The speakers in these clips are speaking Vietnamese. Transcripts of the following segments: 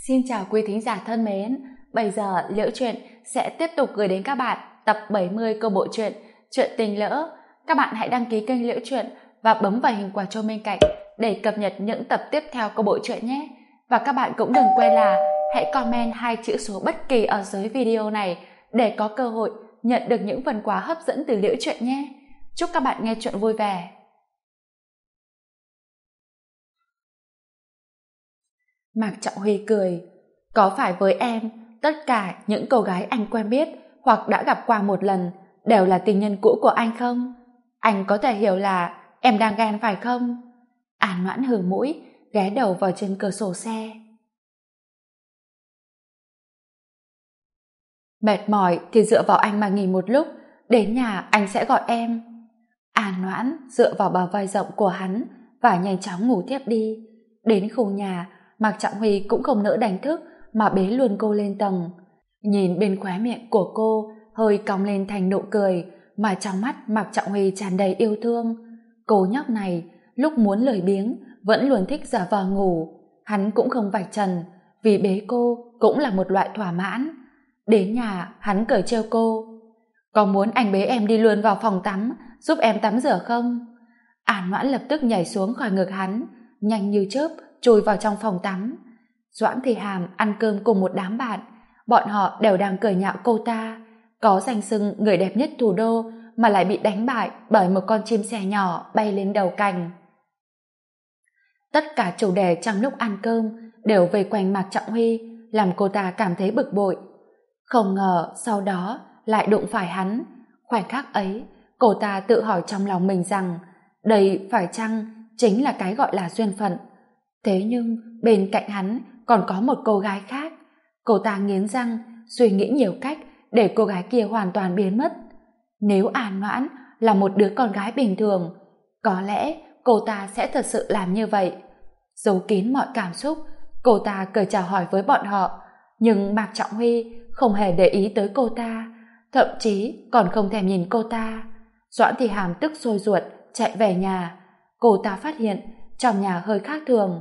Xin chào quý thính giả thân mến, bây giờ Liễu Chuyện sẽ tiếp tục gửi đến các bạn tập 70 câu bộ truyện Chuyện tình lỡ. Các bạn hãy đăng ký kênh Liễu Chuyện và bấm vào hình quả chuông bên cạnh để cập nhật những tập tiếp theo câu bộ truyện nhé. Và các bạn cũng đừng quên là hãy comment 2 chữ số bất kỳ ở dưới video này để có cơ hội nhận được những phần quà hấp dẫn từ Liễu Chuyện nhé. Chúc các bạn nghe chuyện vui vẻ. Mạc Trọng Huy cười. Có phải với em, tất cả những cô gái anh quen biết hoặc đã gặp qua một lần đều là tình nhân cũ của anh không? Anh có thể hiểu là em đang ghen phải không? An Noãn hừ mũi, ghé đầu vào trên cửa sổ xe. Mệt mỏi thì dựa vào anh mà nghỉ một lúc, đến nhà anh sẽ gọi em. An Noãn dựa vào bờ vai rộng của hắn và nhanh chóng ngủ thiếp đi. Đến khu nhà, Mạc Trọng Huy cũng không nỡ đánh thức mà bế luôn cô lên tầng. Nhìn bên khóe miệng của cô hơi cong lên thành nụ cười, mà trong mắt Mạc Trọng Huy tràn đầy yêu thương. Cô nhóc này lúc muốn lười biếng vẫn luôn thích giả vờ ngủ. Hắn cũng không vạch trần, vì bế cô cũng là một loại thỏa mãn. Đến nhà hắn cười trêu cô. Có muốn anh bế em đi luôn vào phòng tắm giúp em tắm rửa không? An Noãn lập tức nhảy xuống khỏi ngực hắn, nhanh như chớp chui vào trong phòng tắm. Doãn Thị Hàm ăn cơm cùng một đám bạn, bọn họ đều đang cười nhạo cô ta, có danh xưng người đẹp nhất thủ đô mà lại bị đánh bại bởi một con chim sẻ nhỏ bay lên đầu cành. Tất cả chủ đề trong lúc ăn cơm đều vây quanh Mạc Trọng Huy, làm cô ta cảm thấy bực bội. Không ngờ sau đó lại đụng phải hắn. Khoảnh khắc ấy, cô ta tự hỏi trong lòng mình rằng đây phải chăng chính là cái gọi là duyên phận. Thế nhưng bên cạnh hắn còn có một cô gái khác. Cô ta nghiến răng suy nghĩ nhiều cách để cô gái kia hoàn toàn biến mất. Nếu An Noãn là một đứa con gái bình thường, có lẽ cô ta sẽ thật sự làm như vậy. Giấu kín mọi cảm xúc, cô ta cười chào hỏi với bọn họ, nhưng Mạc Trọng Huy không hề để ý tới cô ta, thậm chí còn không thèm nhìn cô ta. Doãn Thị Hàm tức sôi ruột chạy về nhà. Cô ta phát hiện trong nhà hơi khác thường.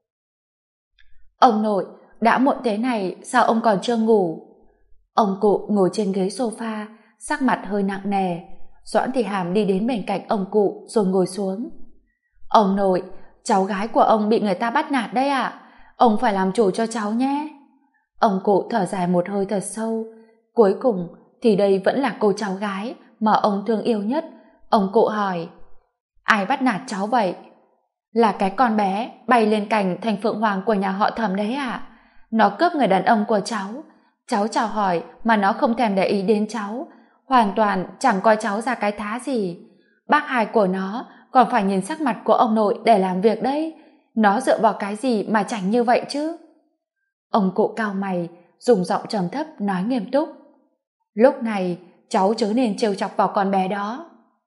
Ông nội, đã muộn thế này sao ông còn chưa ngủ? Ông cụ ngồi trên ghế sofa, sắc mặt hơi nặng nề. Doãn Thị Hàm đi đến bên cạnh ông cụ rồi ngồi xuống. Ông nội, cháu gái của ông bị người ta bắt nạt đấy ạ. Ông phải làm chủ cho cháu nhé. Ông cụ thở dài một hơi thật sâu. Cuối cùng thì đây vẫn là cô cháu gái mà ông thương yêu nhất. Ông cụ hỏi, ai bắt nạt cháu vậy? Là cái con bé bay lên cành thành phượng hoàng của nhà họ Thẩm đấy ạ. Nó cướp người đàn ông của cháu. Cháu chào hỏi mà nó không thèm để ý đến cháu, hoàn toàn chẳng coi cháu ra cái thá gì. Bác hai của nó còn phải nhìn sắc mặt của ông nội để làm việc đấy. Nó dựa vào cái gì mà chảnh như vậy chứ? Ông cụ cau mày, dùng giọng trầm thấp nói nghiêm túc. Lúc này cháu chớ nên trêu chọc vào con bé đó.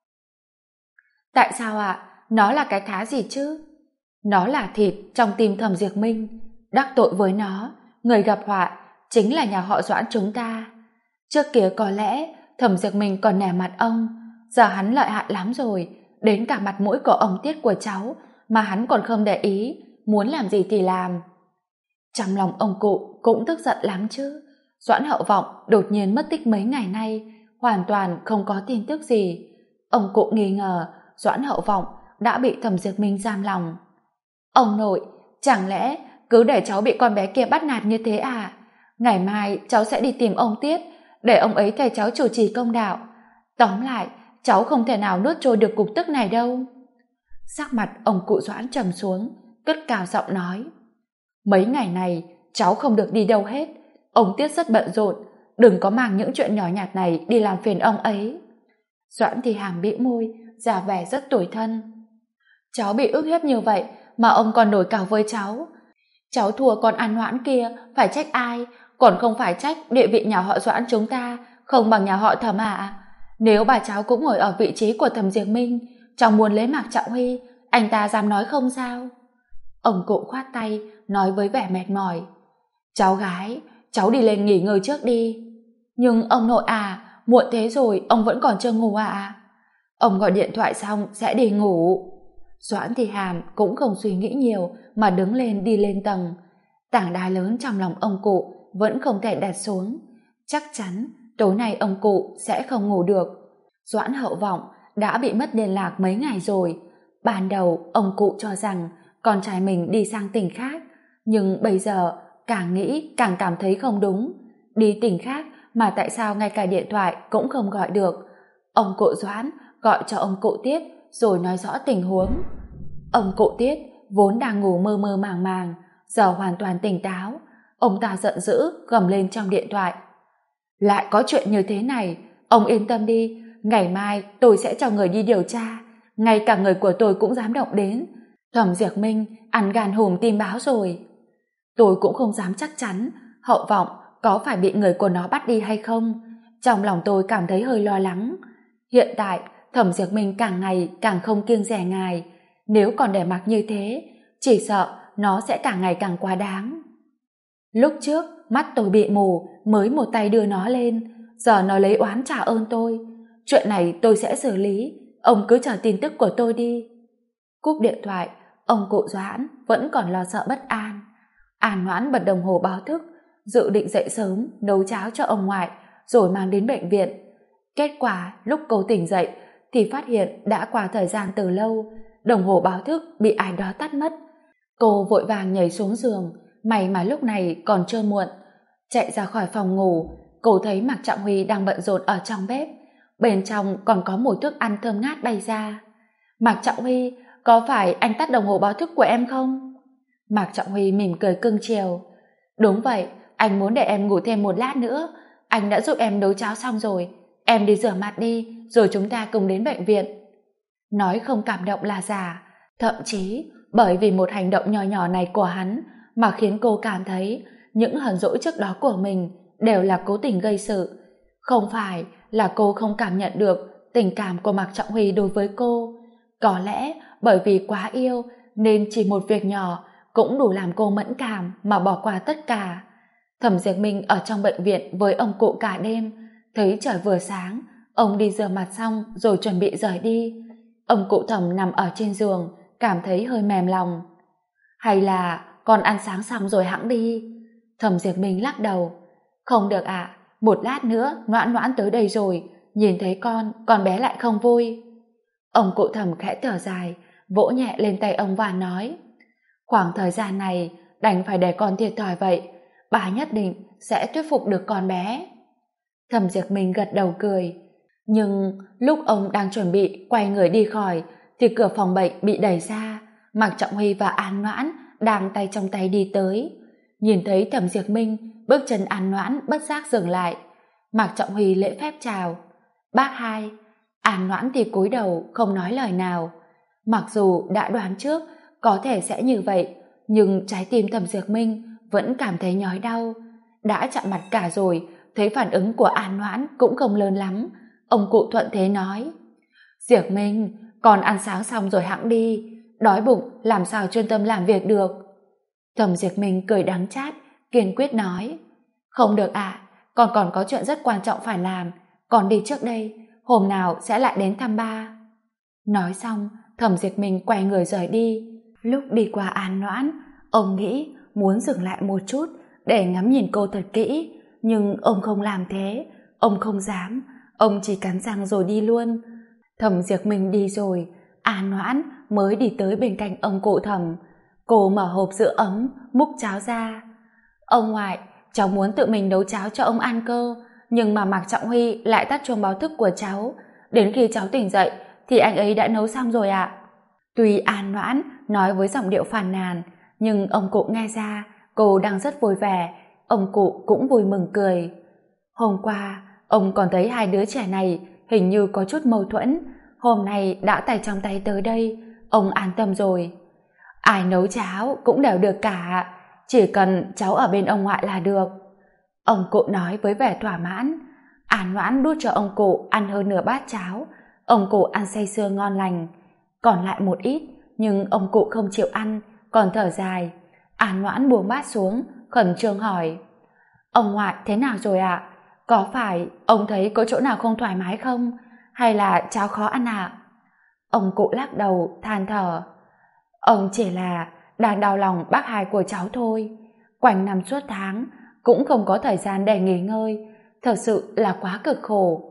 Tại sao ạ? Nó là cái thá gì chứ? Nó là thịt trong tim Thẩm Diệp Minh. Đắc tội với nó, người gặp họa chính là nhà họ Doãn chúng ta. Trước kia có lẽ Thẩm Diệp Minh còn nể mặt ông, giờ hắn lợi hại lắm rồi, đến cả mặt mũi của ông Tiết của cháu mà hắn còn không để ý, muốn làm gì thì làm. Trong lòng ông cụ cũng tức giận lắm chứ. Doãn Hậu Vọng đột nhiên mất tích mấy ngày nay, hoàn toàn không có tin tức gì. Ông cụ nghi ngờ Doãn Hậu Vọng đã bị Thẩm Diệp Minh giam lòng. Ông nội, chẳng lẽ cứ để cháu bị con bé kia bắt nạt như thế à? Ngày mai cháu sẽ đi tìm ông Tiết, để ông ấy thay cháu chủ trì công đạo. Tóm lại, cháu không thể nào nuốt trôi được cục tức này đâu. Sắc mặt ông cụ Doãn trầm xuống, cất cao giọng nói. Mấy ngày này, cháu không được đi đâu hết. Ông Tiết rất bận rộn, đừng có mang những chuyện nhỏ nhặt này đi làm phiền ông ấy. Doãn Thị Hàm bĩu môi, giả vẻ rất tủi thân. Cháu bị ức hiếp như vậy mà ông còn nổi cáu với cháu. Cháu thua con An Noãn kia, phải trách ai? Còn không phải trách địa vị nhà họ Doãn chúng ta không bằng nhà họ Thẩm ạ. Nếu bà cháu cũng ngồi ở vị trí của Thẩm Diệp Minh, cháu muốn lấy Mạc Trọng Huy, anh ta dám nói không sao? Ông cụ khoát tay, nói với vẻ mệt mỏi. Cháu gái, cháu đi lên nghỉ ngơi trước đi. Nhưng ông nội à, muộn thế rồi ông vẫn còn chưa ngủ à? Ông gọi điện thoại xong sẽ đi ngủ. Doãn Thị Hàm cũng không suy nghĩ nhiều mà đứng lên đi lên tầng. Tảng đá lớn trong lòng ông cụ vẫn không thể đặt xuống. Chắc chắn tối nay ông cụ sẽ không ngủ được. Doãn Hậu Vọng đã bị mất liên lạc mấy ngày rồi. Ban đầu ông cụ cho rằng con trai mình đi sang tỉnh khác, nhưng bây giờ càng nghĩ càng cảm thấy không đúng. Đi tỉnh khác mà tại sao ngay cả điện thoại cũng không gọi được? Ông cụ Doãn gọi cho ông cụ Tiết rồi nói rõ tình huống. Ông cụ Tiết vốn đang ngủ mơ mơ màng màng, giờ hoàn toàn tỉnh táo. Ông ta giận dữ gầm lên trong điện thoại: lại có chuyện như thế này, ông yên tâm đi, ngày mai tôi sẽ cho người đi điều tra, ngay cả người của tôi cũng dám động đến. Thẩm Diệc Minh ăn gan hùm tin báo rồi. Tôi cũng không dám chắc chắn Hậu Vọng có phải bị người của nó bắt đi hay không. Trong lòng tôi cảm thấy hơi lo lắng. Hiện tại Thẩm Diệc Minh càng ngày càng không kiêng dè ngài, nếu còn để mặc như thế chỉ sợ nó sẽ càng ngày càng quá đáng. Lúc trước mắt tôi bị mù mới một tay đưa nó lên, giờ nó lấy oán trả ơn tôi. Chuyện này tôi sẽ xử lý, ông cứ chờ tin tức của tôi đi. Cúp điện thoại, ông cụ Doãn vẫn còn lo sợ bất an. An Noãn bật đồng hồ báo thức, dự định dậy sớm nấu cháo cho ông ngoại rồi mang đến bệnh viện. Kết quả lúc cô tỉnh dậy thì phát hiện đã qua thời gian từ lâu, đồng hồ báo thức bị ai đó tắt mất. Cô vội vàng nhảy xuống giường, may mà lúc này còn chưa muộn. Chạy ra khỏi phòng ngủ, cô thấy Mạc Trọng Huy đang bận rộn ở trong bếp, bên trong còn có mùi thức ăn thơm ngát bay ra. Mạc Trọng Huy, có phải anh tắt đồng hồ báo thức của em không? Mạc Trọng Huy mỉm cười cưng chiều. Đúng vậy, anh muốn để em ngủ thêm một lát nữa. Anh đã giúp em nấu cháo xong rồi, em đi rửa mặt đi rồi chúng ta cùng đến bệnh viện. Nói không cảm động là giả, thậm chí bởi vì một hành động nhỏ nhỏ này của hắn mà khiến cô cảm thấy những hờn dỗi trước đó của mình đều là cố tình gây sự. Không phải là cô không cảm nhận được tình cảm của Mạc Trọng Huy đối với cô, có lẽ bởi vì quá yêu nên chỉ một việc nhỏ cũng đủ làm cô mẫn cảm mà bỏ qua tất cả. Thẩm Diệc Minh ở trong bệnh viện với ông cụ cả đêm, thấy trời vừa sáng, ông đi rửa mặt xong rồi chuẩn bị rời đi. Ông cụ Thẩm nằm ở trên giường, cảm thấy hơi mềm lòng. Hay là con ăn sáng xong rồi hẵng đi? Thẩm Diệc Minh lắc đầu. Không được ạ, một lát nữa Noãn Noãn tới đây rồi, nhìn thấy con bé lại không vui. Ông cụ Thẩm khẽ thở dài, vỗ nhẹ lên tay ông và nói: khoảng thời gian này đành phải để con thiệt thòi vậy, bà nhất định sẽ thuyết phục được con bé. Thẩm Diệc Minh gật đầu cười. Nhưng lúc ông đang chuẩn bị quay người đi khỏi thì cửa phòng bệnh bị đẩy ra. Mạc Trọng Huy và An Noãn đang tay trong tay đi tới. Nhìn thấy Thẩm Diệc Minh, bước chân An Noãn bất giác dừng lại. Mạc Trọng Huy lễ phép chào: bác hai. An Noãn thì cúi đầu không nói lời nào. Mặc dù đã đoán trước có thể sẽ như vậy, nhưng trái tim Thẩm Diệc Minh vẫn cảm thấy nhói đau. Đã chạm mặt cả rồi, thấy phản ứng của An Noãn cũng không lớn lắm. Ông cụ thuận thế nói: Diệc Minh, con ăn sáng xong rồi hẵng đi, đói bụng làm sao chuyên tâm làm việc được. Thẩm Diệc Minh cười đắng chát, kiên quyết nói: không được ạ, con còn có chuyện rất quan trọng phải làm, con đi trước đây, hôm nào sẽ lại đến thăm ba. Nói xong, Thẩm Diệc Minh quay người rời đi. Lúc đi qua An Noãn, ông nghĩ muốn dừng lại một chút để ngắm nhìn cô thật kỹ, nhưng ông không làm thế, ông không dám, ông chỉ cắn răng rồi đi luôn. Thẩm Diệc Minh đi rồi, An Noãn mới đi tới bên cạnh ông cụ Thẩm. Cô mở hộp sữa ấm, múc cháo ra. Ông ngoại, cháu muốn tự mình nấu cháo cho ông ăn cơ, nhưng mà Mạc Trọng Huy lại tắt chuông báo thức của cháu. Đến khi cháu tỉnh dậy thì anh ấy đã nấu xong rồi ạ. Tuy An Noãn nói với giọng điệu phàn nàn, nhưng ông cụ nghe ra cô đang rất vui vẻ. Ông cụ cũng vui mừng cười. Hôm qua ông còn thấy hai đứa trẻ này hình như có chút mâu thuẫn, hôm nay đã tay trong tay tới đây, ông an tâm rồi. Ai nấu cháo cũng đều được cả, chỉ cần cháu ở bên ông ngoại là được. Ông cụ nói với vẻ thỏa mãn. An Noãn đút cho ông cụ ăn hơn nửa bát cháo. Ông cụ ăn say sưa ngon lành, còn lại một ít, nhưng ông cụ không chịu ăn, còn thở dài. An Noãn buông bát xuống, khẩn trương hỏi: ông ngoại thế nào rồi ạ? Có phải ông thấy có chỗ nào không thoải mái không? Hay là cháo khó ăn ạ? Ông cụ lắc đầu, than thở: ông chỉ là đang đau lòng bác hai của cháu thôi. Quanh năm suốt tháng, cũng không có thời gian để nghỉ ngơi, thật sự là quá cực khổ.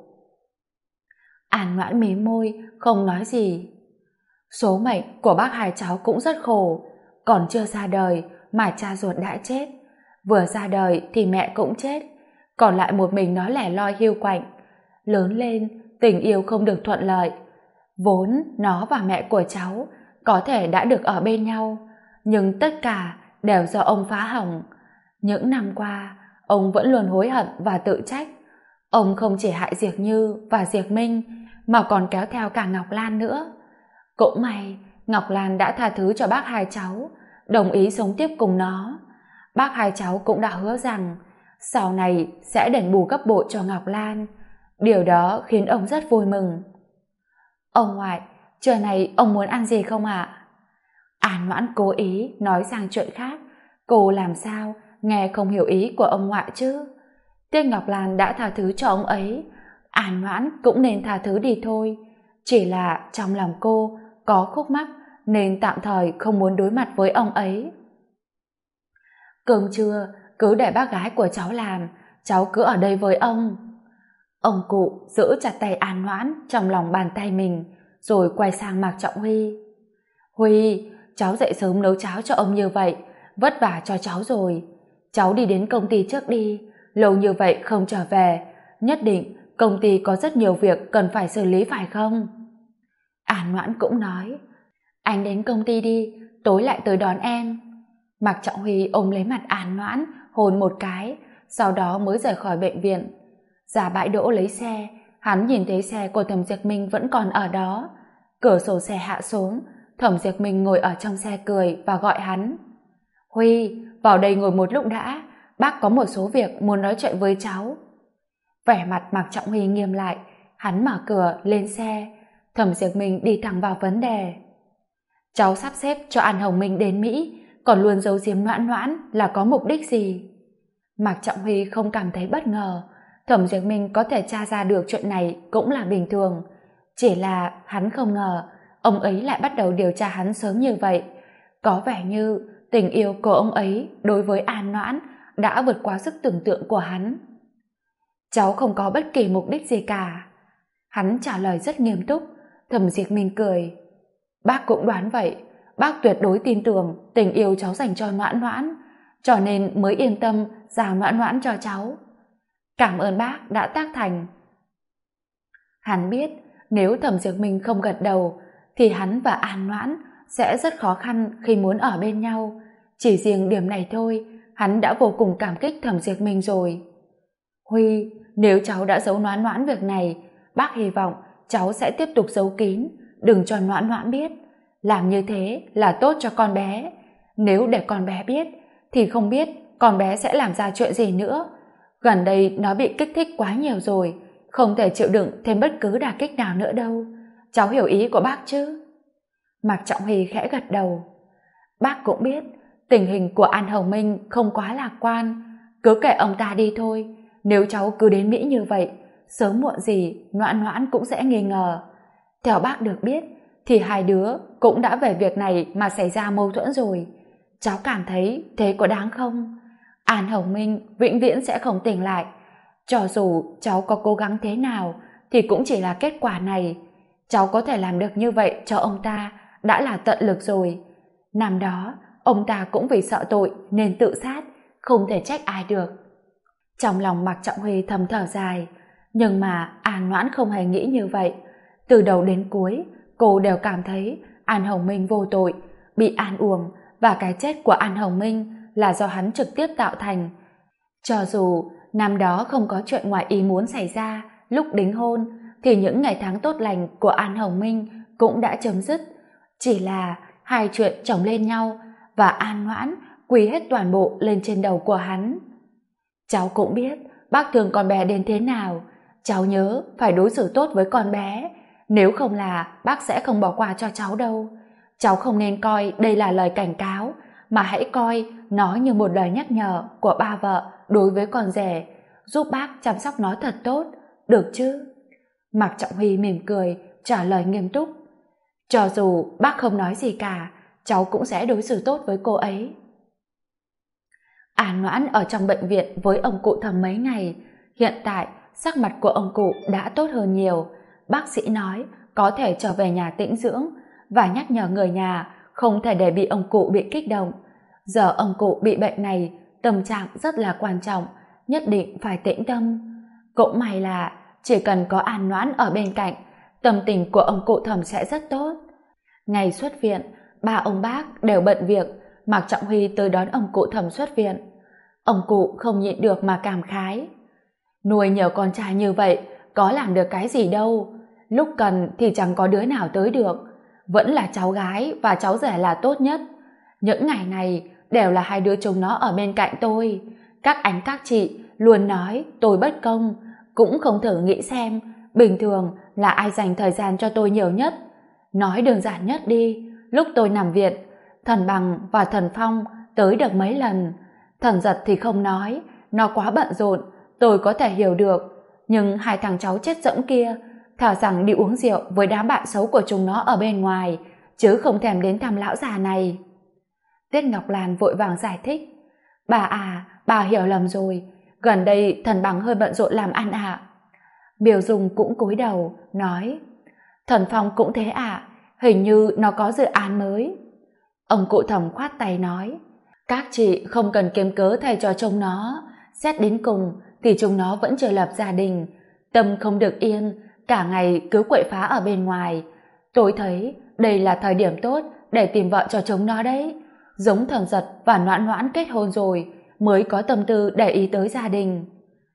An Noãn mím môi, không nói gì. Số mệnh của bác hai cháu cũng rất khổ, còn chưa ra đời mà cha ruột đã chết, vừa ra đời thì mẹ cũng chết, còn lại một mình nó lẻ loi hiu quạnh. Lớn lên, tình yêu không được thuận lợi. Vốn nó và mẹ của cháu có thể đã được ở bên nhau, nhưng tất cả đều do ông phá hỏng. Những năm qua, ông vẫn luôn hối hận và tự trách. Ông không chỉ hại Diệc Như và Diệc Minh, mà còn kéo theo cả Ngọc Lan nữa. Cũng may, Ngọc Lan đã tha thứ cho bác hai cháu, đồng ý sống tiếp cùng nó. Bác hai cháu cũng đã hứa rằng sau này sẽ đền bù gấp bội cho Ngọc Lan. Điều đó khiến ông rất vui mừng. Ông ngoại, trưa này ông muốn ăn gì không ạ? An Noãn cố ý nói sang chuyện khác. Cô làm sao nghe không hiểu ý của ông ngoại chứ? Tiếc Ngọc Lan đã tha thứ cho ông ấy, An Noãn cũng nên tha thứ đi thôi. Chỉ là trong lòng cô có khúc mắc nên tạm thời không muốn đối mặt với ông ấy. Cơm trưa cứ để bác gái của cháu làm, cháu cứ ở đây với ông. Ông cụ giữ chặt tay An Noãn trong lòng bàn tay mình, rồi quay sang Mạc Trọng Huy. Huy, cháu dậy sớm nấu cháo cho ông như vậy, vất vả cho cháu rồi. Cháu đi đến công ty trước đi, lâu như vậy không trở về, nhất định công ty có rất nhiều việc cần phải xử lý phải không? An Noãn cũng nói, anh đến công ty đi, tối lại tới đón em. Mạc Trọng Huy ôm lấy mặt An Noãn, hôn một cái, sau đó mới rời khỏi bệnh viện. Ra bãi đỗ lấy xe, hắn nhìn thấy xe của Thẩm Diệc Minh vẫn còn ở đó. Cửa sổ xe hạ xuống, Thẩm Diệc Minh ngồi ở trong xe cười và gọi hắn. Huy, vào đây ngồi một lúc đã, bác có một số việc muốn nói chuyện với cháu. Vẻ mặt Mạc Trọng Huy nghiêm lại, hắn mở cửa lên xe. Thẩm Diệc Minh đi thẳng vào vấn đề. Cháu sắp xếp cho An Hồng Minh đến Mỹ, còn luôn giấu giếm Noãn Noãn là có mục đích gì? Mạc Trọng Huy không cảm thấy bất ngờ. Thẩm Diệc Minh có thể tra ra được chuyện này cũng là bình thường. Chỉ là hắn không ngờ ông ấy lại bắt đầu điều tra hắn sớm như vậy. Có vẻ như tình yêu của ông ấy đối với An Noãn đã vượt quá sức tưởng tượng của hắn. Cháu không có bất kỳ mục đích gì cả. Hắn trả lời rất nghiêm túc. Thẩm Diệc Minh cười. Bác cũng đoán vậy. Bác tuyệt đối tin tưởng tình yêu cháu dành cho Noãn Noãn, cho nên mới yên tâm giao Noãn Noãn cho cháu. Cảm ơn bác đã tác thành. Hắn biết nếu Thẩm Diệc Minh không gật đầu thì hắn và An Noãn sẽ rất khó khăn khi muốn ở bên nhau. Chỉ riêng điểm này thôi, hắn đã vô cùng cảm kích Thẩm Diệc Minh rồi. Huy, nếu cháu đã giấu Noãn Noãn việc này, bác hy vọng cháu sẽ tiếp tục giấu kín, đừng cho Noãn Noãn biết. Làm như thế là tốt cho con bé. Nếu để con bé biết, thì không biết con bé sẽ làm ra chuyện gì nữa. Gần đây nó bị kích thích quá nhiều rồi, không thể chịu đựng thêm bất cứ đả kích nào nữa đâu. Cháu hiểu ý của bác chứ? Mạc Trọng Huy khẽ gật đầu. Bác cũng biết tình hình của An Hồng Minh không quá lạc quan, cứ kệ ông ta đi thôi. Nếu cháu cứ đến Mỹ như vậy, sớm muộn gì Noãn Noãn cũng sẽ nghi ngờ. Theo bác được biết thì hai đứa cũng đã về việc này mà xảy ra mâu thuẫn rồi. Cháu cảm thấy thế có đáng không? An Hồng Minh vĩnh viễn sẽ không tỉnh lại. Cho dù cháu có cố gắng thế nào thì cũng chỉ là kết quả này. Cháu có thể làm được như vậy cho ông ta đã là tận lực rồi. Năm đó ông ta cũng vì sợ tội nên tự sát, không thể trách ai được. Trong lòng Mạc Trọng Huy thầm thở dài, nhưng mà An Noãn không hề nghĩ như vậy. Từ đầu đến cuối cô đều cảm thấy An Hồng Minh vô tội, bị an uổng, và cái chết của An Hồng Minh là do hắn trực tiếp tạo thành. Cho dù năm đó không có chuyện ngoài ý muốn xảy ra lúc đính hôn, thì những ngày tháng tốt lành của An Hồng Minh cũng đã chấm dứt. Chỉ là hai chuyện chồng lên nhau và An Noãn quỳ hết toàn bộ lên trên đầu của hắn. Cháu cũng biết bác thương con bé đến thế nào. Cháu nhớ phải đối xử tốt với con bé, nếu không là bác sẽ không bỏ qua cho cháu đâu. Cháu không nên coi đây là lời cảnh cáo, mà hãy coi nó như một lời nhắc nhở của ba vợ đối với con rể, giúp bác chăm sóc nó thật tốt, được chứ? Mạc Trọng Huy mỉm cười, trả lời nghiêm túc. Cho dù bác không nói gì cả, cháu cũng sẽ đối xử tốt với cô ấy. An Noãn ở trong bệnh viện với ông cụ Thẩm mấy ngày, hiện tại sắc mặt của ông cụ đã tốt hơn nhiều. Bác sĩ nói có thể trở về nhà tĩnh dưỡng và nhắc nhở người nhà không thể để bị ông cụ bị kích động. Giờ ông cụ bị bệnh này, tâm trạng rất là quan trọng, nhất định phải tĩnh tâm. Cũng may là chỉ cần có An Noãn ở bên cạnh, tâm tình của ông cụ Thẩm sẽ rất tốt. Ngày xuất viện, ba ông bác đều bận việc, Mạc Trọng Huy tới đón ông cụ Thẩm xuất viện. Ông cụ không nhịn được mà cảm khái. Nuôi nhiều con trai như vậy, có làm được cái gì đâu. Lúc cần thì chẳng có đứa nào tới được. Vẫn là cháu gái và cháu rể là tốt nhất. Những ngày này đều là hai đứa chúng nó ở bên cạnh tôi. Các anh các chị luôn nói tôi bất công, cũng không thử nghĩ xem bình thường là ai dành thời gian cho tôi nhiều nhất. Nói đơn giản nhất đi, lúc tôi nằm viện, Thần Bằng và Thần Phong tới được mấy lần. Thần Giật thì không nói, nó quá bận rộn, tôi có thể hiểu được. Nhưng hai thằng cháu chết dẫm kia thà rằng đi uống rượu với đám bạn xấu của chúng nó ở bên ngoài, chứ không thèm đến thăm lão già này. Tiết Ngọc Lan vội vàng giải thích. Bà à, bà hiểu lầm rồi, gần đây Thần Bằng hơi bận rộn làm ăn ạ. Miêu Dung cũng cúi đầu, nói. Thần Phong cũng thế ạ, hình như nó có dự án mới. Ông cụ Thẩm khoát tay nói. Các chị không cần kiếm cớ thay cho chúng nó, xét đến cùng thì chúng nó vẫn chưa lập gia đình, tâm không được yên, cả ngày cứ quậy phá ở bên ngoài. Tôi thấy đây là thời điểm tốt để tìm vợ cho chúng nó đấy. Giống Thần Giật và Noãn Noãn kết hôn rồi mới có tâm tư để ý tới gia đình.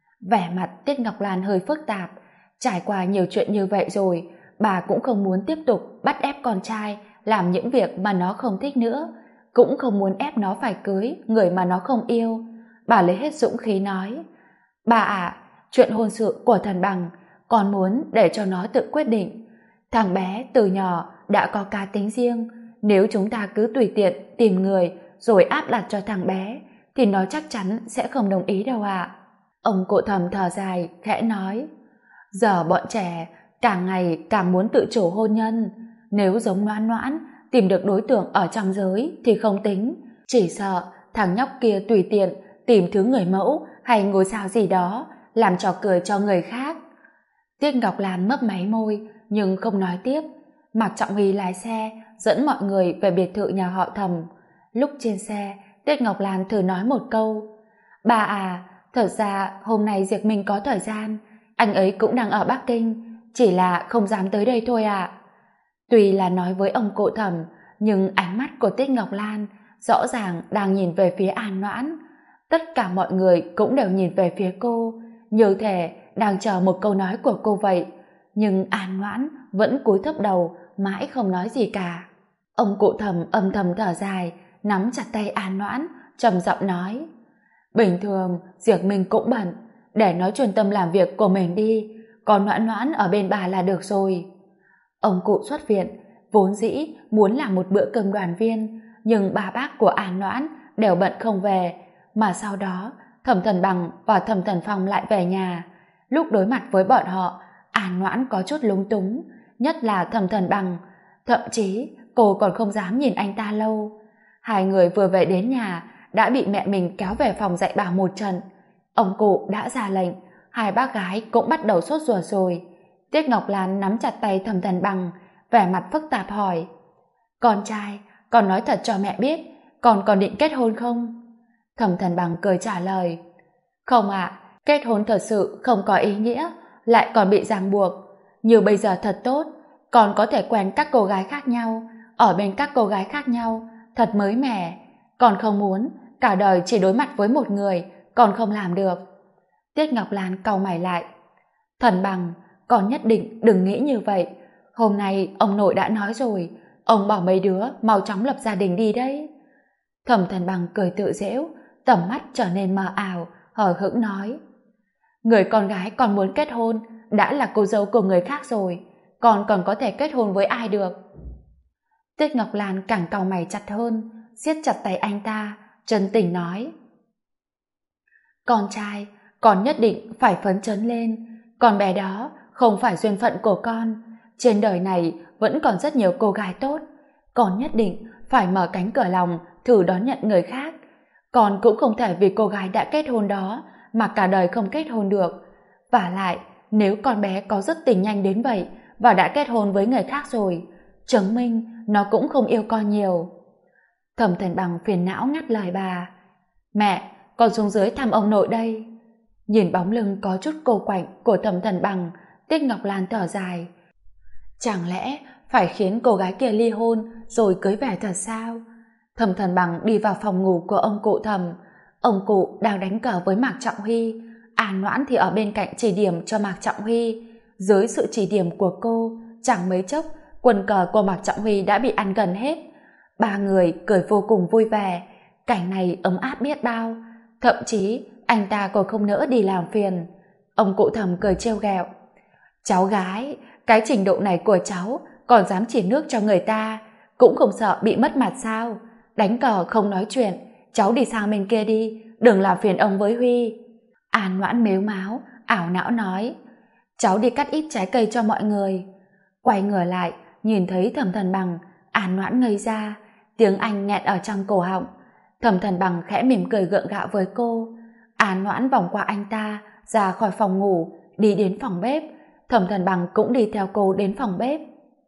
Vẻ mặt Tiết Ngọc Lan hơi phức tạp. Trải qua nhiều chuyện như vậy rồi, bà cũng không muốn tiếp tục bắt ép con trai làm những việc mà nó không thích nữa, cũng không muốn ép nó phải cưới người mà nó không yêu. Bà lấy hết dũng khí nói. Bà ạ, chuyện hôn sự của Thần Bằng con muốn để cho nó tự quyết định. Thằng bé từ nhỏ đã có cá tính riêng, nếu chúng ta cứ tùy tiện tìm người rồi áp đặt cho thằng bé thì nó chắc chắn sẽ không đồng ý đâu ạ. Ông cụ Thẩm thở dài khẽ nói. Giờ bọn trẻ càng ngày càng muốn tự chủ hôn nhân, nếu giống Noãn Noãn tìm được đối tượng ở trong giới thì không tính, chỉ sợ thằng nhóc kia tùy tiện tìm thứ người mẫu hay ngôi sao gì đó làm trò cười cho người khác. Tiết Ngọc Lan mấp máy môi nhưng không nói tiếp. Mạc Trọng Huy lái xe dẫn mọi người về biệt thự nhà họ Thẩm. Lúc trên xe, Tiết Ngọc Lan thử nói một câu. Bà à, thật ra hôm nay Diệp Minh có thời gian, anh ấy cũng đang ở Bắc Kinh, chỉ là không dám tới đây thôi ạ. Tuy là nói với ông cụ Thẩm, nhưng ánh mắt của Tiết Ngọc Lan rõ ràng đang nhìn về phía An Noãn. Tất cả mọi người cũng đều nhìn về phía cô, như thể đang chờ một câu nói của cô vậy. Nhưng An Noãn vẫn cúi thấp đầu, mãi không nói gì cả. Ông cụ Thẩm âm thầm thở dài, nắm chặt tay An Noãn, trầm giọng nói. Bình thường, Diệp Minh cũng bận, để nó chuyên tâm làm việc của mình đi, còn Noãn Noãn ở bên bà là được rồi. Ông cụ xuất viện, vốn dĩ muốn làm một bữa cơm đoàn viên, nhưng ba bác của An Noãn đều bận không về, mà sau đó Thẩm Thần Bằng và Thẩm Thần Phong lại về nhà. Lúc đối mặt với bọn họ, An Noãn có chút lúng túng, nhất là Thẩm Thần Bằng, thậm chí cô còn không dám nhìn anh ta lâu. Hai người vừa về đến nhà đã bị mẹ mình kéo về phòng dạy bảo một trận. Ông cụ đã ra lệnh, hai bác gái cũng bắt đầu sốt ruột rồi. Tiết Ngọc Lan nắm chặt tay Thẩm Thần Bằng, vẻ mặt phức tạp hỏi. Con trai, con nói thật cho mẹ biết, con còn định kết hôn không? Thẩm Thần Bằng cười trả lời. Không ạ, kết hôn thật sự không có ý nghĩa, lại còn bị ràng buộc. Như bây giờ thật tốt, con có thể quen các cô gái khác nhau, ở bên các cô gái khác nhau, thật mới mẻ. Con không muốn cả đời chỉ đối mặt với một người, con không làm được. Tiết Ngọc Lan cau mày lại. Thần Bằng, con nhất định đừng nghĩ như vậy. Hôm nay ông nội đã nói rồi, ông bảo mấy đứa mau chóng lập gia đình đi đấy. Thẩm Thần Bằng cười tự giễu, tầm mắt trở nên mờ ảo, hờ hững nói. Người con gái còn muốn kết hôn đã là cô dâu của người khác rồi, con còn có thể kết hôn với ai được? Tiết Ngọc Lan càng cau mày chặt hơn, siết chặt tay anh ta, chân tình nói. Con trai, con nhất định phải phấn chấn lên. Con bé đó không phải duyên phận của con. Trên đời này vẫn còn rất nhiều cô gái tốt. Con nhất định phải mở cánh cửa lòng thử đón nhận người khác. Con cũng không thể vì cô gái đã kết hôn đó mà cả đời không kết hôn được. Vả lại, nếu con bé có rất tình nhanh đến vậy và đã kết hôn với người khác rồi, chứng minh nó cũng không yêu con nhiều. Thẩm Thần Bằng phiền não ngắt lời bà. Mẹ, con xuống dưới thăm ông nội đây. Nhìn bóng lưng có chút cô quạnh của Thẩm Thần Bằng, Tiết Ngọc Lan thở dài. Chẳng lẽ phải khiến cô gái kia ly hôn rồi cưới về thật sao? Thẩm Thần Bằng đi vào phòng ngủ của ông cụ Thẩm. Ông cụ đang đánh cờ với Mạc Trọng Huy. An Noãn thì ở bên cạnh chỉ điểm cho Mạc Trọng Huy. Dưới sự chỉ điểm của cô, chẳng mấy chốc quân cờ của Mạc Trọng Huy đã bị ăn gần hết. Ba người cười vô cùng vui vẻ. Cảnh này ấm áp biết bao. Thậm chí anh ta còn không nỡ đi làm phiền. Ông cụ Thẩm cười trêu ghẹo. Cháu gái, cái trình độ này của cháu còn dám chỉ nước cho người ta, cũng không sợ bị mất mặt sao? Đánh cờ không nói chuyện, cháu đi sang bên kia đi, đừng làm phiền ông với Huy. An Noãn mếu máo, ảo não nói. Cháu đi cắt ít trái cây cho mọi người. Quay người lại, nhìn thấy Thẩm Thần Bằng, An Noãn ngây ra, tiếng Anh nghẹn ở trong cổ họng. Thẩm Thần Bằng khẽ mỉm cười gượng gạo với cô. An Noãn vòng qua anh ta, ra khỏi phòng ngủ, đi đến phòng bếp. Thẩm Thần Bằng cũng đi theo cô đến phòng bếp.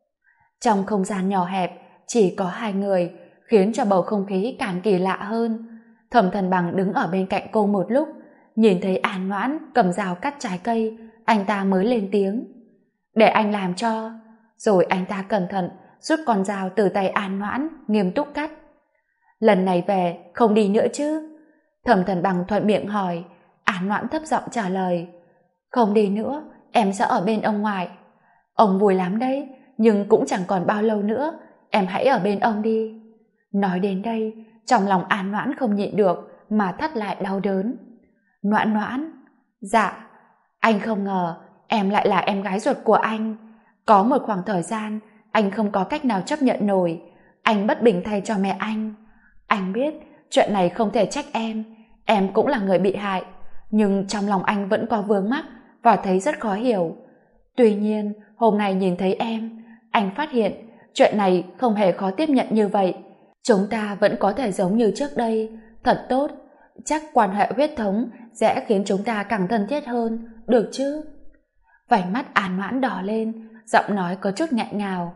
Trong không gian nhỏ hẹp, chỉ có hai người, khiến cho bầu không khí càng kỳ lạ hơn. Thẩm Thần Bằng đứng ở bên cạnh cô một lúc, nhìn thấy An Noãn cầm dao cắt trái cây, anh ta mới lên tiếng. Để anh làm cho. Rồi anh ta cẩn thận rút con dao từ tay An Noãn, nghiêm túc cắt. Lần này về không đi nữa chứ? Thẩm Thần Bằng thuận miệng hỏi. An Noãn thấp giọng trả lời. Không đi nữa, em sẽ ở bên ông ngoại. Ông vui lắm đấy, nhưng cũng chẳng còn bao lâu nữa, em hãy ở bên ông đi. Nói đến đây, trong lòng An Noãn không nhịn được mà thắt lại đau đớn. Noãn Noãn. Dạ. Anh không ngờ em lại là em gái ruột của anh. Có một khoảng thời gian anh không có cách nào chấp nhận nổi. Anh bất bình thay cho mẹ anh. Anh biết chuyện này không thể trách em cũng là người bị hại, nhưng trong lòng anh vẫn có vướng mắc và thấy rất khó hiểu. Tuy nhiên hôm nay nhìn thấy em, anh phát hiện chuyện này không hề khó tiếp nhận như vậy. Chúng ta vẫn có thể giống như trước đây, thật tốt. Chắc quan hệ huyết thống sẽ khiến chúng ta càng thân thiết hơn, được chứ? Vành mắt An Noãn đỏ lên, giọng nói có chút nghẹn ngào.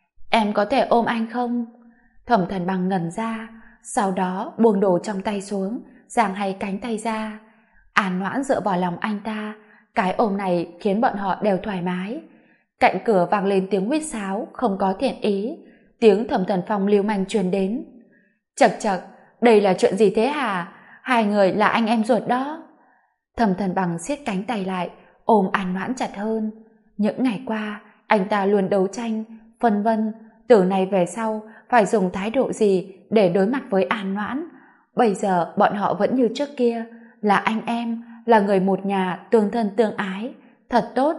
Em có thể ôm anh không? Thẩm Thần Bằng ngẩn ra, sau đó buông đồ trong tay xuống, giang hai cánh tay ra. An Noãn dựa vào lòng anh ta, cái ôm này khiến bọn họ đều thoải mái. Cạnh cửa vang lên tiếng huýt sáo không có thiện ý, tiếng Thẩm Thần Phong lưu manh truyền đến. Chậc chậc, đây là chuyện gì thế hả? Hai người là anh em ruột đó. Thẩm Thần Bằng siết cánh tay lại, ôm An Noãn chặt hơn. Những ngày qua anh ta luôn đấu tranh, phân vân từ nay về sau phải dùng thái độ gì để đối mặt với An Noãn. Bây giờ bọn họ vẫn như trước kia, là anh em, là người một nhà, tương thân tương ái, thật tốt.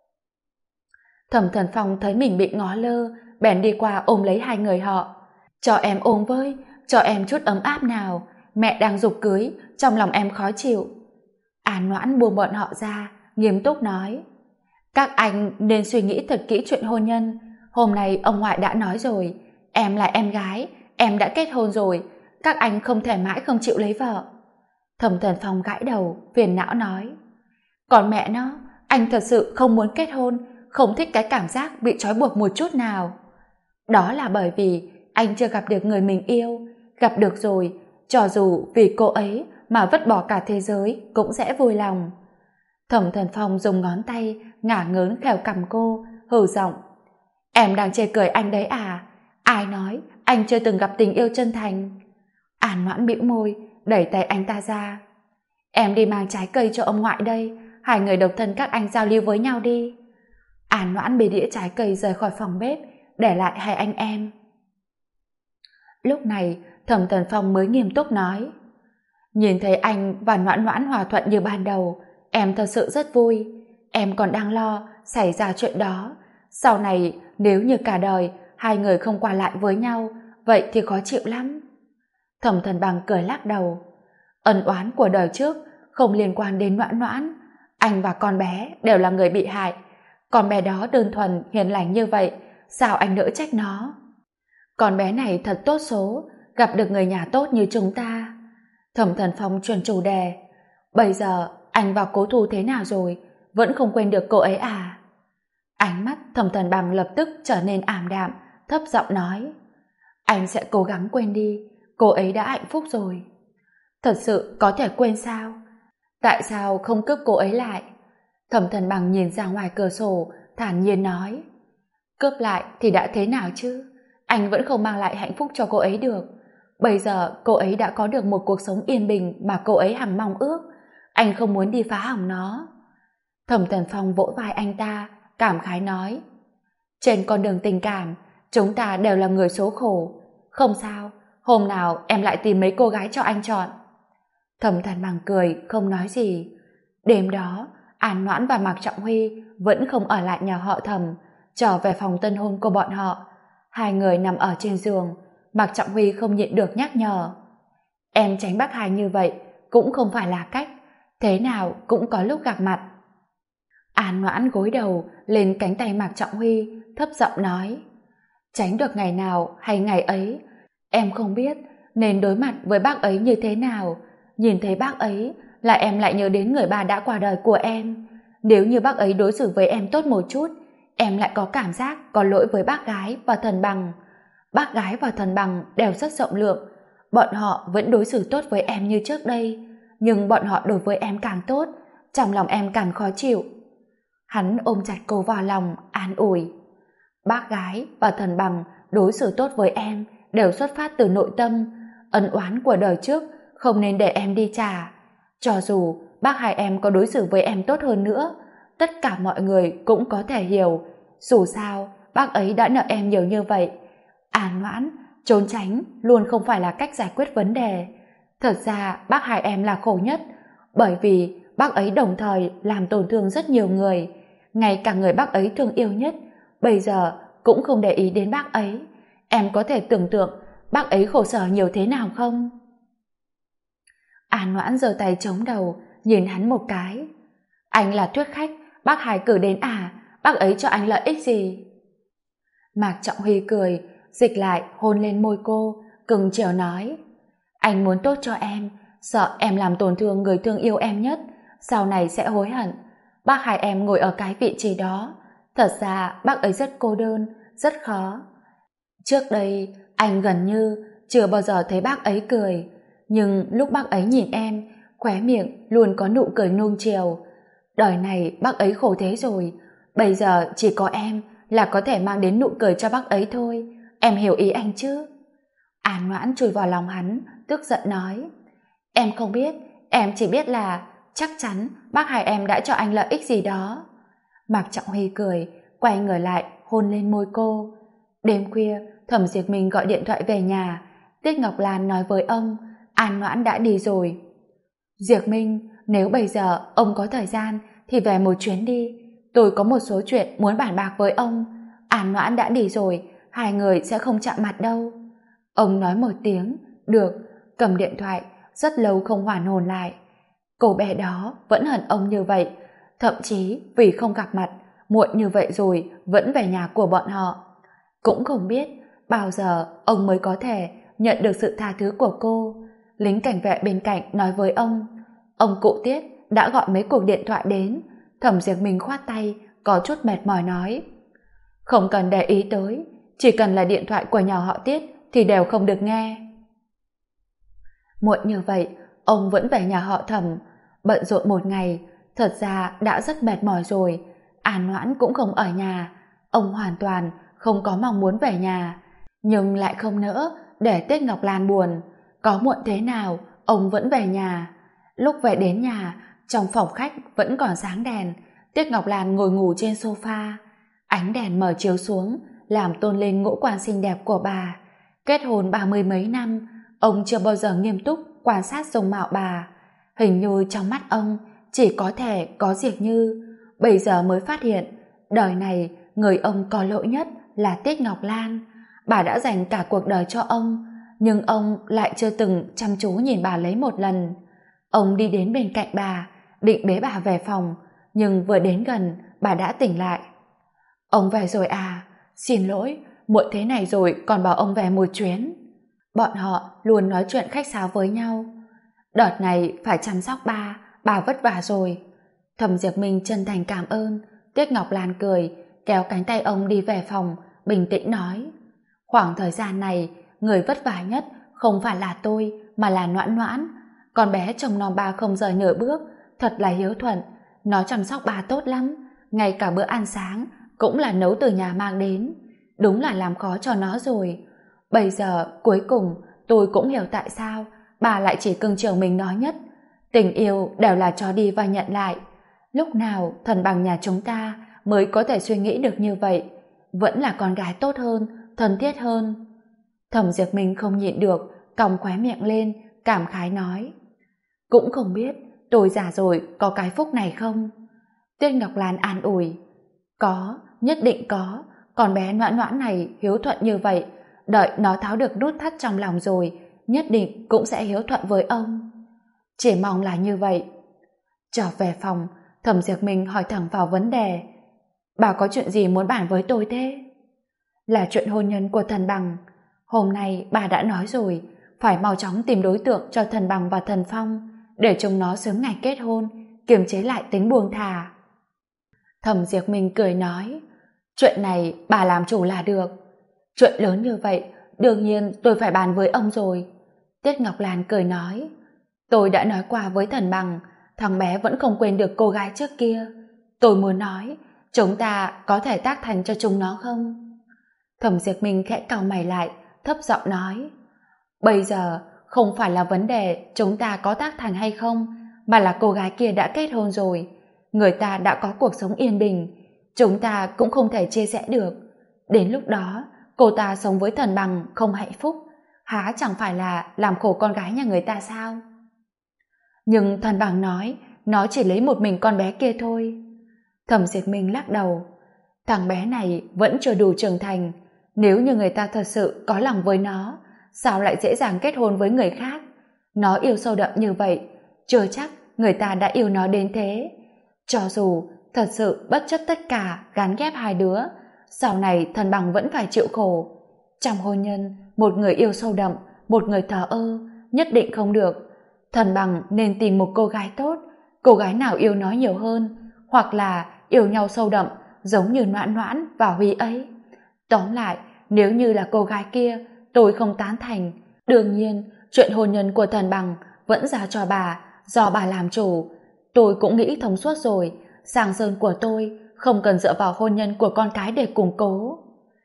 Thẩm Thần Phong thấy mình bị ngó lơ, bèn đi qua ôm lấy hai người họ. Cho em ôm với, cho em chút ấm áp nào, mẹ đang giục cưới, trong lòng em khó chịu. An Noãn buông bọn họ ra, nghiêm túc nói. Các anh nên suy nghĩ thật kỹ chuyện hôn nhân. Hôm nay ông ngoại đã nói rồi, em là em gái, em đã kết hôn rồi, các anh không thể mãi không chịu lấy vợ. Thẩm Thần Phong gãi đầu, phiền não nói. Còn mẹ nó, anh thật sự không muốn kết hôn, không thích cái cảm giác bị trói buộc một chút nào. Đó là bởi vì anh chưa gặp được người mình yêu, gặp được rồi, cho dù vì cô ấy mà vứt bỏ cả thế giới cũng sẽ vui lòng. Thẩm Thần Phong dùng ngón tay ngả ngớn khều cằm cô, hừ giọng. Em đang chê cười anh đấy à? Ai nói anh chưa từng gặp tình yêu chân thành? An Noãn bĩu môi, đẩy tay anh ta ra. Em đi mang trái cây cho ông ngoại đây, hai người độc thân các anh giao lưu với nhau đi. An Noãn bê đĩa trái cây rời khỏi phòng bếp, để lại hai anh em. Lúc này Thẩm Thần Phong mới nghiêm túc nói. Nhìn thấy anh và Noãn Noãn hòa thuận như ban đầu, em thật sự rất vui. Em còn đang lo xảy ra chuyện đó. Sau này nếu như cả đời hai người không qua lại với nhau, vậy thì khó chịu lắm. Thẩm Thần Bằng cười lắc đầu. Ân oán của đời trước không liên quan đến Noãn Noãn. Anh và con bé đều là người bị hại. Con bé đó đơn thuần hiền lành như vậy, sao anh nỡ trách nó? Con bé này thật tốt số, gặp được người nhà tốt như chúng ta. Thẩm Thần Phong chuyển chủ đề. Bây giờ anh và Cố Thu thế nào rồi? Vẫn không quên được cô ấy à? Ánh mắt Thẩm Thần Bằng lập tức trở nên ảm đạm, thấp giọng nói. Anh sẽ cố gắng quên đi, cô ấy đã hạnh phúc rồi. Thật sự có thể quên sao? Tại sao không cướp cô ấy lại? Thẩm Thần Bằng nhìn ra ngoài cửa sổ, thản nhiên nói. Cướp lại thì đã thế nào chứ? Anh vẫn không mang lại hạnh phúc cho cô ấy được. Bây giờ cô ấy đã có được một cuộc sống yên bình mà cô ấy hằng mong ước. Anh không muốn đi phá hỏng nó. Thẩm Thần Phong vỗ vai anh ta, cảm khái nói. Trên con đường tình cảm, chúng ta đều là người số khổ. Không sao, hôm nào em lại tìm mấy cô gái cho anh chọn. Thẩm Thần Bằng cười, không nói gì. Đêm đó, An Noãn và Mạc Trọng Huy vẫn không ở lại nhà họ Thẩm, trở về phòng tân hôn của bọn họ. Hai người nằm ở trên giường, Mạc Trọng Huy không nhịn được nhắc nhở. Em tránh bác Hai như vậy cũng không phải là cách, thế nào cũng có lúc gặp mặt. An Noãn gối đầu lên cánh tay Mạc Trọng Huy, thấp giọng nói. Tránh được ngày nào hay ngày ấy, em không biết nên đối mặt với bác ấy như thế nào. Nhìn thấy bác ấy là em lại nhớ đến người bà đã qua đời của em. Nếu như bác ấy đối xử với em tốt một chút, em lại có cảm giác có lỗi với bác gái và thần bằng. Bác gái và thần bằng đều rất rộng lượng. Bọn họ vẫn đối xử tốt với em như trước đây, nhưng bọn họ đối với em càng tốt, trong lòng em càng khó chịu. Hắn ôm chặt cô vào lòng, an ủi. Bác gái và thần bằng đối xử tốt với em đều xuất phát từ nội tâm. Ân oán của đời trước không nên để em đi trả. Cho dù bác Hai em có đối xử với em tốt hơn nữa, tất cả mọi người cũng có thể hiểu. Dù sao, bác ấy đã nợ em nhiều như vậy. An Noãn, trốn tránh luôn không phải là cách giải quyết vấn đề. Thật ra bác Hai em là khổ nhất, bởi vì bác ấy đồng thời làm tổn thương rất nhiều người. Ngay cả người bác ấy thương yêu nhất, bây giờ cũng không để ý đến bác ấy. Em có thể tưởng tượng bác ấy khổ sở nhiều thế nào không? An Noãn giơ tay chống đầu, nhìn hắn một cái. Anh là thuyết khách, bác Hai cử đến à? Bác ấy cho anh lợi ích gì? Mạc Trọng Huy cười, dịch lại hôn lên môi cô, cưng chiều nói. Anh muốn tốt cho em, sợ em làm tổn thương người thương yêu em nhất, sau này sẽ hối hận. Bác Hai em ngồi ở cái vị trí đó, thật ra bác ấy rất cô đơn, rất khó. Trước đây, anh gần như chưa bao giờ thấy bác ấy cười, nhưng lúc bác ấy nhìn em, khóe miệng luôn có nụ cười nuông chiều. Đời này bác ấy khổ thế rồi, bây giờ chỉ có em là có thể mang đến nụ cười cho bác ấy thôi. Em hiểu ý anh chứ? An Noãn chui vào lòng hắn, tức giận nói. Em không biết, em chỉ biết là chắc chắn bác Hai em đã cho anh lợi ích gì đó. Mạc Trọng Huy cười, quay người lại hôn lên môi cô. Đêm khuya, Thẩm Diệp Minh gọi điện thoại về nhà. Tiết Ngọc Lan nói với ông, An Noãn đã đi rồi. Diệp Minh, nếu bây giờ ông có thời gian thì về một chuyến đi. Tôi có một số chuyện muốn bàn bạc với ông. An Noãn đã đi rồi, hai người sẽ không chạm mặt đâu. Ông nói một tiếng, được, cầm điện thoại, rất lâu không hoàn hồn lại. Cô bé đó vẫn hận ông như vậy, thậm chí vì không gặp mặt, muộn như vậy rồi vẫn về nhà của bọn họ. Cũng không biết bao giờ ông mới có thể nhận được sự tha thứ của cô. Lính cảnh vệ bên cạnh nói với ông cụ Tiết đã gọi mấy cuộc điện thoại đến. Thẩm Diệp Minh khoát tay, có chút mệt mỏi nói. Không cần để ý tới, chỉ cần là điện thoại của nhà họ Tiết thì đều không được nghe. Muộn như vậy, ông vẫn về nhà họ Thẩm, bận rộn một ngày, thật ra đã rất mệt mỏi rồi. An Noãn cũng không ở nhà, ông hoàn toàn không có mong muốn về nhà, nhưng lại không nỡ để Tiết Ngọc Lan buồn. Có muộn thế nào, ông vẫn về nhà. Lúc về đến nhà, trong phòng khách vẫn còn sáng đèn. Tiết Ngọc Lan ngồi ngủ trên sofa. Ánh đèn mở chiếu xuống, làm tôn lên ngũ quan xinh đẹp của bà. Kết hôn 30 mấy năm, ông chưa bao giờ nghiêm túc quan sát dung mạo bà. Hình như trong mắt ông chỉ có thể có Diệp Như. Bây giờ mới phát hiện, đời này người ông có lỗi nhất là Tiết Ngọc Lan. Bà đã dành cả cuộc đời cho ông, nhưng ông lại chưa từng chăm chú nhìn bà lấy một lần. Ông đi đến bên cạnh bà, định bế bà về phòng, nhưng vừa đến gần, bà đã tỉnh lại. Ông về rồi à? Xin lỗi, muộn thế này rồi còn bảo ông về một chuyến. Bọn họ luôn nói chuyện khách sáo với nhau. Đợt này phải chăm sóc bà vất vả rồi. Thẩm Diệp Minh chân thành cảm ơn. Tiết Ngọc Lan cười, kéo cánh tay ông đi về phòng, bình tĩnh nói: khoảng thời gian này, người vất vả nhất không phải là tôi, mà là Noãn Noãn. Con bé trông nom bà không rời nửa bước, thật là hiếu thuận. Nó chăm sóc bà tốt lắm, ngay cả bữa ăn sáng cũng là nấu từ nhà mang đến. Đúng là làm khó cho nó rồi. Bây giờ, cuối cùng, tôi cũng hiểu tại sao bà lại chỉ cưng chiều mình nó nhất. Tình yêu đều là cho đi và nhận lại. Lúc nào thần bằng nhà chúng ta mới có thể suy nghĩ được như vậy? Vẫn là con gái tốt hơn, thân thiết hơn. Thẩm Diệp Minh không nhịn được, cong khóe miệng lên, cảm khái nói: cũng không biết tôi già rồi có cái phúc này không? Tuyết Ngọc Lan an ủi: có, nhất định có. Con bé Noãn Noãn này hiếu thuận như vậy, đợi nó tháo được nút thắt trong lòng rồi, nhất định cũng sẽ hiếu thuận với ông. Chỉ mong là như vậy. Trở về phòng, Thẩm Diệp Minh hỏi thẳng vào vấn đề: bà có chuyện gì muốn bàn với tôi thế? Là chuyện hôn nhân của Thần Bằng. Hôm nay bà đã nói rồi, phải mau chóng tìm đối tượng cho Thần Bằng và Thần Phong, để chúng nó sớm ngày kết hôn, kiềm chế lại tính buông thả. Thẩm Diệp Minh cười nói: chuyện này bà làm chủ là được. Chuyện lớn như vậy, đương nhiên tôi phải bàn với ông rồi. Tiết Ngọc Lan cười nói: tôi đã nói qua với Thần Bằng, thằng bé vẫn không quên được cô gái trước kia. Tôi muốn nói, chúng ta có thể tác thành cho chúng nó không? Thẩm Diệp Minh khẽ cau mày lại, thấp giọng nói: bây giờ không phải là vấn đề chúng ta có tác thành hay không, mà là cô gái kia đã kết hôn rồi, người ta đã có cuộc sống yên bình, chúng ta cũng không thể chia sẻ được. Đến lúc đó cô ta sống với Thần Bằng không hạnh phúc, há chẳng phải là làm khổ con gái nhà người ta sao? Nhưng Thần Bằng nói nó chỉ lấy một mình con bé kia thôi. Thẩm Diệp Minh lắc đầu: thằng bé này vẫn chưa đủ trưởng thành, nếu như người ta thật sự có lòng với nó, sao lại dễ dàng kết hôn với người khác? Nó yêu sâu đậm như vậy, chưa chắc người ta đã yêu nó đến thế. Cho dù thật sự bất chấp tất cả gán ghép hai đứa, sau này Thần Bằng vẫn phải chịu khổ. Trong hôn nhân, một người yêu sâu đậm, một người thờ ơ, nhất định không được. Thần Bằng nên tìm một cô gái tốt, cô gái nào yêu nó nhiều hơn, hoặc là yêu nhau sâu đậm, giống như Noãn Noãn và Huy ấy. Tóm lại, nếu như là cô gái kia, tôi không tán thành. Đương nhiên, chuyện hôn nhân của Thần Bằng vẫn giao cho bà, do bà làm chủ. Tôi cũng nghĩ thông suốt rồi, Giang Sơn của tôi không cần dựa vào hôn nhân của con cái để củng cố.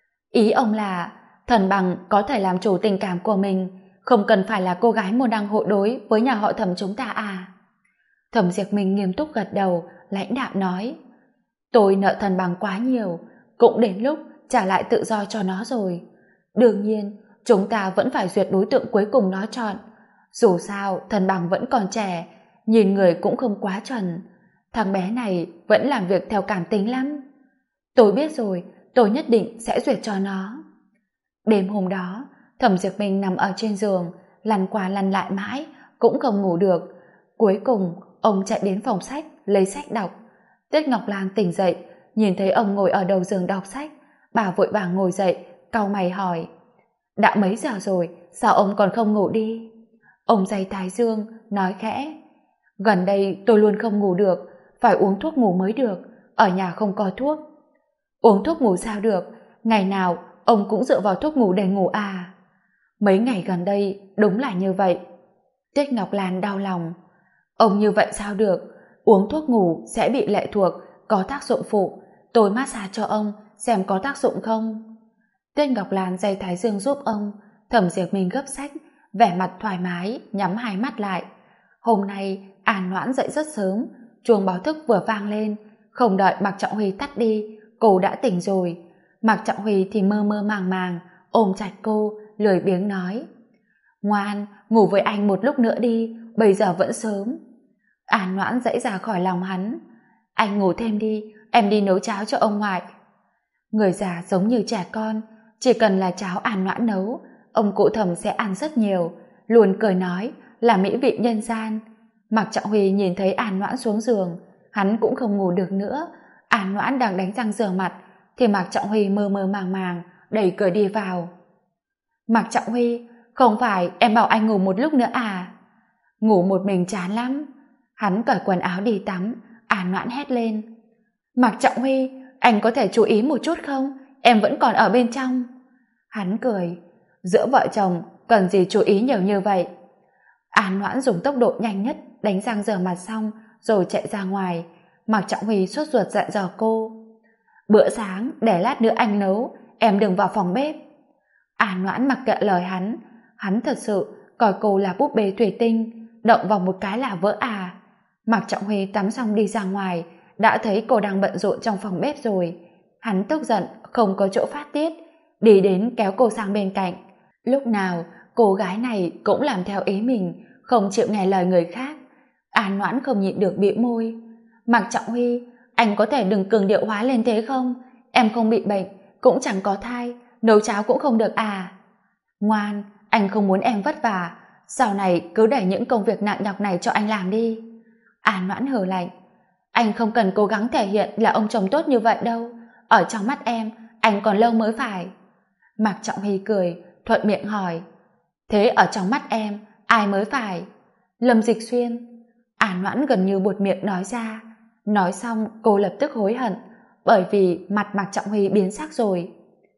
Ý ông là Thần Bằng có thể làm chủ tình cảm của mình, không cần phải là cô gái môn đăng hộ đối với nhà họ Thẩm chúng ta à? Thẩm Diệp Minh nghiêm túc gật đầu, lãnh đạm nói: tôi nợ Thần Bằng quá nhiều, cũng đến lúc trả lại tự do cho nó rồi. Đương nhiên, chúng ta vẫn phải duyệt đối tượng cuối cùng nó chọn. Dù sao, Thần Bằng vẫn còn trẻ, nhìn người cũng không quá chuẩn. Thằng bé này vẫn làm việc theo cảm tính lắm. Tôi biết rồi, tôi nhất định sẽ duyệt cho nó. Đêm hôm đó, Thẩm Diệp Minh nằm ở trên giường, lăn qua lăn lại mãi, cũng không ngủ được. Cuối cùng, ông chạy đến phòng sách, lấy sách đọc. Tiết Ngọc Lan tỉnh dậy, nhìn thấy ông ngồi ở đầu giường đọc sách, bà vội vàng ngồi dậy, cau mày hỏi: đã mấy giờ rồi, sao ông còn không ngủ đi? Ông day thái dương, nói khẽ: gần đây tôi luôn không ngủ được, phải uống thuốc ngủ mới được, ở nhà không có thuốc. Uống thuốc ngủ sao được, ngày nào ông cũng dựa vào thuốc ngủ để ngủ à? Mấy ngày gần đây đúng là như vậy. Tiết Ngọc Lan đau lòng: ông như vậy sao được, uống thuốc ngủ sẽ bị lệ thuộc, có tác dụng phụ. Tôi massage cho ông xem có tác dụng không. Tiết Ngọc Lan day thái dương giúp ông. Thẩm Diệp Minh gấp sách, vẻ mặt thoải mái, nhắm hai mắt lại. Hôm nay An Noãn dậy rất sớm, chuông báo thức vừa vang lên, không đợi Mạc Trọng Huy tắt đi, cô đã tỉnh rồi. Mạc Trọng Huy thì mơ mơ màng màng ôm chặt cô, lười biếng nói: ngoan, ngủ với anh một lúc nữa đi, bây giờ vẫn sớm. An Noãn dãy ra khỏi lòng hắn: anh ngủ thêm đi, em đi nấu cháo cho ông ngoại. Người già giống như trẻ con, chỉ cần là cháo An Noãn nấu, ông cụ Thẩm sẽ ăn rất nhiều, luôn cười nói là mỹ vị nhân gian. Mạc Trọng Huy nhìn thấy An Noãn xuống giường, hắn cũng không ngủ được nữa. An Noãn đang đánh răng rửa mặt, thì Mạc Trọng Huy mơ mơ màng màng đẩy cửa đi vào. Mạc Trọng Huy, không phải em bảo anh ngủ một lúc nữa à? Ngủ một mình chán lắm. Hắn cởi quần áo đi tắm. An Noãn hét lên: Mạc Trọng Huy, anh có thể chú ý một chút không? Em vẫn còn ở bên trong. Hắn cười: Giữa vợ chồng cần gì chú ý nhiều như vậy. An Noãn dùng tốc độ nhanh nhất đánh răng rửa mặt xong rồi chạy ra ngoài. Mạc Trọng Huy sốt ruột dặn dò cô: Bữa sáng để lát nữa anh nấu, em đừng vào phòng bếp. An Noãn mặc kệ lời hắn thật sự coi cô là búp bê thủy tinh, động vào một cái là vỡ à. Mạc Trọng Huy tắm xong đi ra ngoài, đã thấy cô đang bận rộn trong phòng bếp rồi. Hắn tức giận không có chỗ phát tiết, đi đến kéo cô sang bên cạnh. Lúc nào cô gái này cũng làm theo ý mình, không chịu nghe lời người khác. An Noãn không nhịn được bĩu môi: Mạc Trọng Huy, anh có thể đừng cường điệu hóa lên thế không? Em không bị bệnh, cũng chẳng có thai, nấu cháo cũng không được à? Ngoan, anh không muốn em vất vả, sau này cứ để những công việc nặng nhọc này cho anh làm đi. An Noãn hừ lạnh: Anh không cần cố gắng thể hiện là ông chồng tốt như vậy đâu, ở trong mắt em anh còn lâu mới phải. Mạc Trọng Huy cười, thuận miệng hỏi: Thế ở trong mắt em ai mới phải? Lâm Dịch Xuyên. An Noãn gần như buột miệng nói ra. Nói xong cô lập tức hối hận, bởi vì mặt Mạc Trọng Huy biến sắc rồi.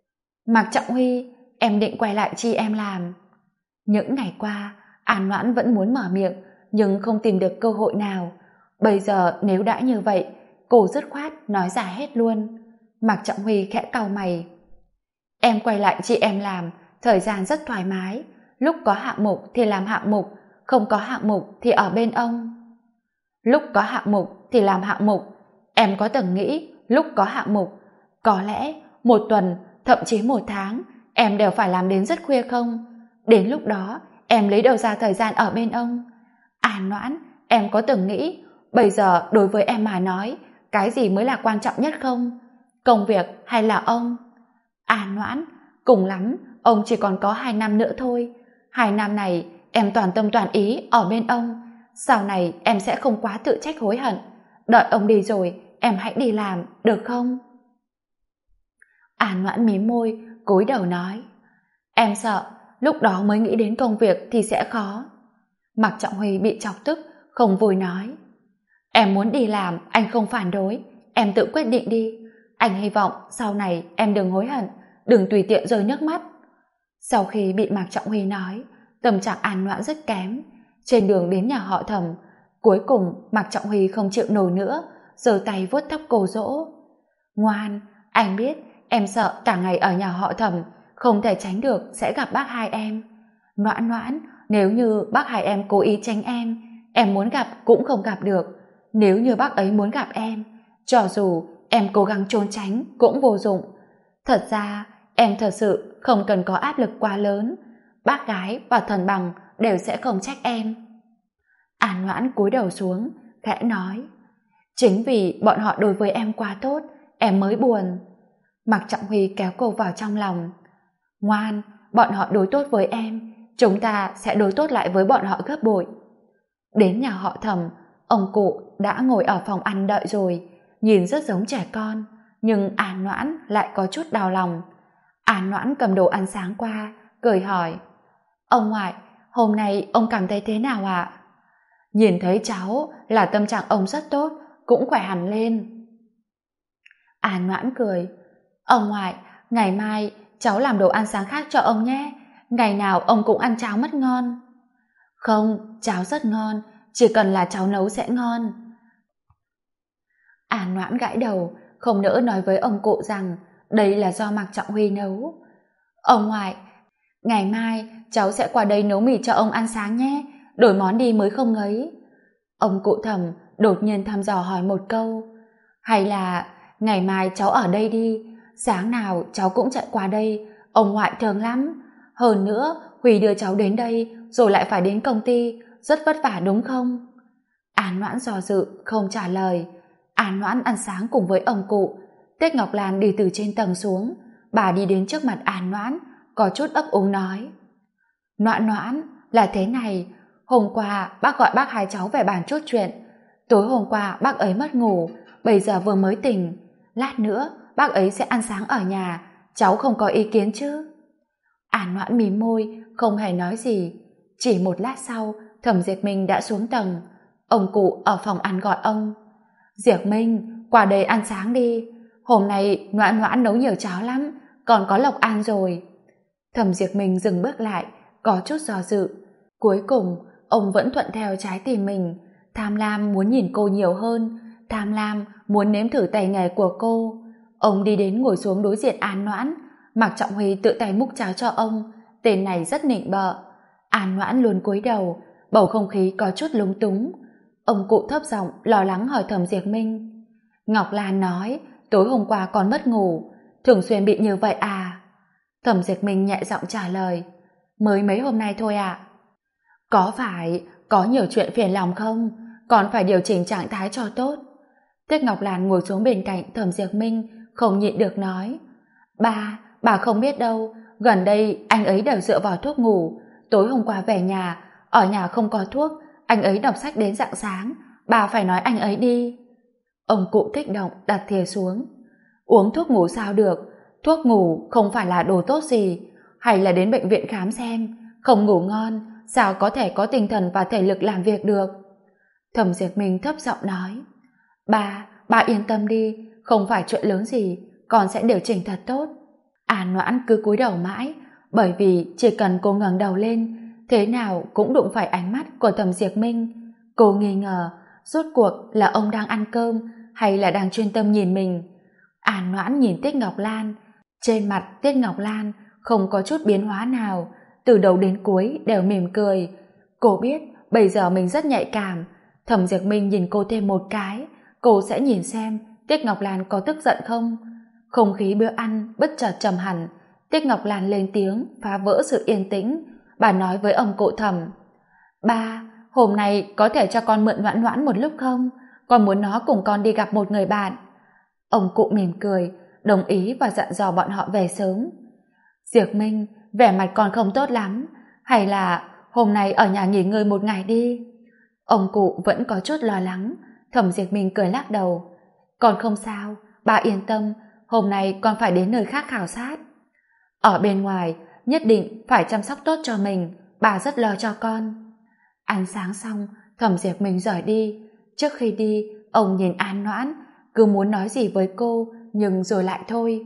Mạc Trọng Huy, em định quay lại chi em làm? Những ngày qua An Noãn vẫn muốn mở miệng nhưng không tìm được cơ hội nào. Bây giờ nếu đã như vậy, cô dứt khoát nói ra hết luôn. Mạc Trọng Huy khẽ cau mày: Em quay lại chị em làm, thời gian rất thoải mái, lúc có hạng mục thì làm hạng mục, không có hạng mục thì ở bên ông. Lúc có hạng mục thì làm hạng mục. Em có từng nghĩ lúc có hạng mục, có lẽ một tuần, thậm chí một tháng, em đều phải làm đến rất khuya không? Đến lúc đó, em lấy đâu ra thời gian ở bên ông? An Noãn, em có từng nghĩ, bây giờ đối với em mà nói, cái gì mới là quan trọng nhất không? Công việc hay là ông? An Noãn, cùng lắm, ông chỉ còn có 2 năm nữa thôi. 2 năm này, em toàn tâm toàn ý ở bên ông. Sau này em sẽ không quá tự trách hối hận. Đợi ông đi rồi, em hãy đi làm, được không? An Noãn mím môi, cúi đầu nói: Em sợ, lúc đó mới nghĩ đến công việc thì sẽ khó. Mạc Trọng Huy bị chọc tức, không vui nói: Em muốn đi làm, anh không phản đối, em tự quyết định đi. Anh hy vọng sau này em đừng hối hận, đừng tùy tiện rơi nước mắt. Sau khi bị Mạc Trọng Huy nói, tâm trạng An Noãn rất kém. Trên đường đến nhà họ Thẩm, cuối cùng Mạc Trọng Huy không chịu nổi nữa, giơ tay vuốt tóc cô dỗ: Ngoan, anh biết em sợ cả ngày ở nhà họ Thẩm, không thể tránh được sẽ gặp bác hai em. Noãn Noãn, nếu như bác hai em cố ý tránh em muốn gặp cũng không gặp được. Nếu như bác ấy muốn gặp em, cho dù em cố gắng trốn tránh cũng vô dụng. Thật ra em thật sự không cần có áp lực quá lớn, bác gái và thần bằng đều sẽ không trách em. An Noãn cúi đầu xuống, khẽ nói: Chính vì bọn họ đối với em quá tốt, em mới buồn. Mạc Trọng Huy kéo cô vào trong lòng: Ngoan, bọn họ đối tốt với em, chúng ta sẽ đối tốt lại với bọn họ gấp bội. Đến nhà họ Thẩm, ông cụ đã ngồi ở phòng ăn đợi rồi, nhìn rất giống trẻ con, nhưng An Noãn lại có chút đau lòng. An Noãn cầm đồ ăn sáng qua, cười hỏi: Ông ngoại, hôm nay ông cảm thấy thế nào ạ? Nhìn thấy cháu là tâm trạng ông rất tốt, cũng khỏe hẳn lên. An Noãn cười: Ông ngoại, ngày mai cháu làm đồ ăn sáng khác cho ông nhé, ngày nào ông cũng ăn cháo mất ngon. Không, cháo rất ngon, chỉ cần là cháu nấu sẽ ngon. An Noãn gãi đầu, không nỡ nói với ông cụ rằng đây là do Mạc Trọng Huy nấu. Ông ngoại, ngày mai cháu sẽ qua đây nấu mì cho ông ăn sáng nhé, đổi món đi mới không ngấy. Ông cụ Thẩm đột nhiên thăm dò hỏi một câu: Hay là ngày mai cháu ở đây đi, sáng nào cháu cũng chạy qua đây, ông ngoại thương lắm. Hơn nữa, Huy đưa cháu đến đây rồi lại phải đến công ty, rất vất vả đúng không? An Noãn do dự, không trả lời. An Noãn ăn sáng cùng với ông cụ. Tiết Ngọc Lan đi từ trên tầng xuống, bà đi đến trước mặt An Noãn, có chút ấp úng nói: Noãn Noãn, là thế này, hôm qua bác gọi bác hai cháu về bàn chốt chuyện. Tối hôm qua bác ấy mất ngủ, bây giờ vừa mới tỉnh. Lát nữa bác ấy sẽ ăn sáng ở nhà, cháu không có ý kiến chứ? An Noãn mím môi, không hề nói gì. Chỉ một lát sau, Thẩm Diệp Minh đã xuống tầng. Ông cụ ở phòng ăn gọi ông. Diệp Minh, qua đây ăn sáng đi. Hôm nay Noãn Noãn nấu nhiều cháo lắm, còn có lộc ăn rồi. Thẩm Diệp Minh dừng bước lại, có chút do dự. Cuối cùng, ông vẫn thuận theo trái tim mình. Tham lam muốn nhìn cô nhiều hơn, tham lam muốn nếm thử tay nghề của cô. Ông đi đến ngồi xuống đối diện An Noãn. Mạc Trọng Huy tự tay múc cháo cho ông. Tên này rất nịnh bợ. An Noãn luôn cúi đầu, bầu không khí có chút lúng túng. Ông cụ thấp giọng lo lắng hỏi Thẩm Diệp Minh. Ngọc Lan nói tối hôm qua còn mất ngủ, thường xuyên bị như vậy à? Thẩm Diệp Minh nhẹ giọng trả lời. Mới mấy hôm nay thôi ạ. Có phải có nhiều chuyện phiền lòng không? Còn phải điều chỉnh trạng thái cho tốt. Tiết Ngọc Lan ngồi xuống bên cạnh Thẩm Diệp Minh, không nhịn được nói. Bà không biết đâu, gần đây anh ấy đều dựa vào thuốc ngủ. Tối hôm qua về nhà, ở nhà không có thuốc, anh ấy đọc sách đến rạng sáng. Bà phải nói anh ấy đi. Ông cụ kích động đặt thìa xuống. Uống thuốc ngủ sao được? Thuốc ngủ không phải là đồ tốt gì. Hay là đến bệnh viện khám xem. Không ngủ ngon, sao có thể có tinh thần và thể lực làm việc được? Thẩm Diệp Minh thấp giọng nói. Bà yên tâm đi, không phải chuyện lớn gì, con sẽ điều chỉnh thật tốt. An Noãn cứ cúi đầu mãi, bởi vì chỉ cần cô ngẩng đầu lên, thế nào cũng đụng phải ánh mắt của Thẩm Diệp Minh. Cô nghi ngờ, rốt cuộc là ông đang ăn cơm hay là đang chuyên tâm nhìn mình. An Noãn nhìn Tiết Ngọc Lan, trên mặt Tiết Ngọc Lan không có chút biến hóa nào, từ đầu đến cuối đều mỉm cười. Cô biết bây giờ mình rất nhạy cảm. Thẩm Diệp Minh nhìn cô thêm một cái, cô sẽ nhìn xem Tiết Ngọc Lan có tức giận không. Không khí bữa ăn bất chợt trầm hẳn. Tiết Ngọc Lan lên tiếng phá vỡ sự yên tĩnh. Bà nói với ông cụ Thẩm. Hôm nay có thể cho con mượn Noãn Noãn một lúc không? Con muốn nó cùng con đi gặp một người bạn. Ông cụ mỉm cười, đồng ý và dặn dò bọn họ về sớm. Diệp Minh, vẻ mặt con không tốt lắm. Hay là hôm nay ở nhà nghỉ ngơi một ngày đi? Ông cụ vẫn có chút lo lắng. Thẩm Diệp Minh cười lắc đầu. Con không sao, bà yên tâm, hôm nay con phải đến nơi khác khảo sát. Ở bên ngoài, nhất định phải chăm sóc tốt cho mình, bà rất lo cho con. Ăn sáng xong, Thẩm Diệp Minh rời đi. Trước khi đi, ông nhìn An Noãn, cứ muốn nói gì với cô, nhưng rồi lại thôi.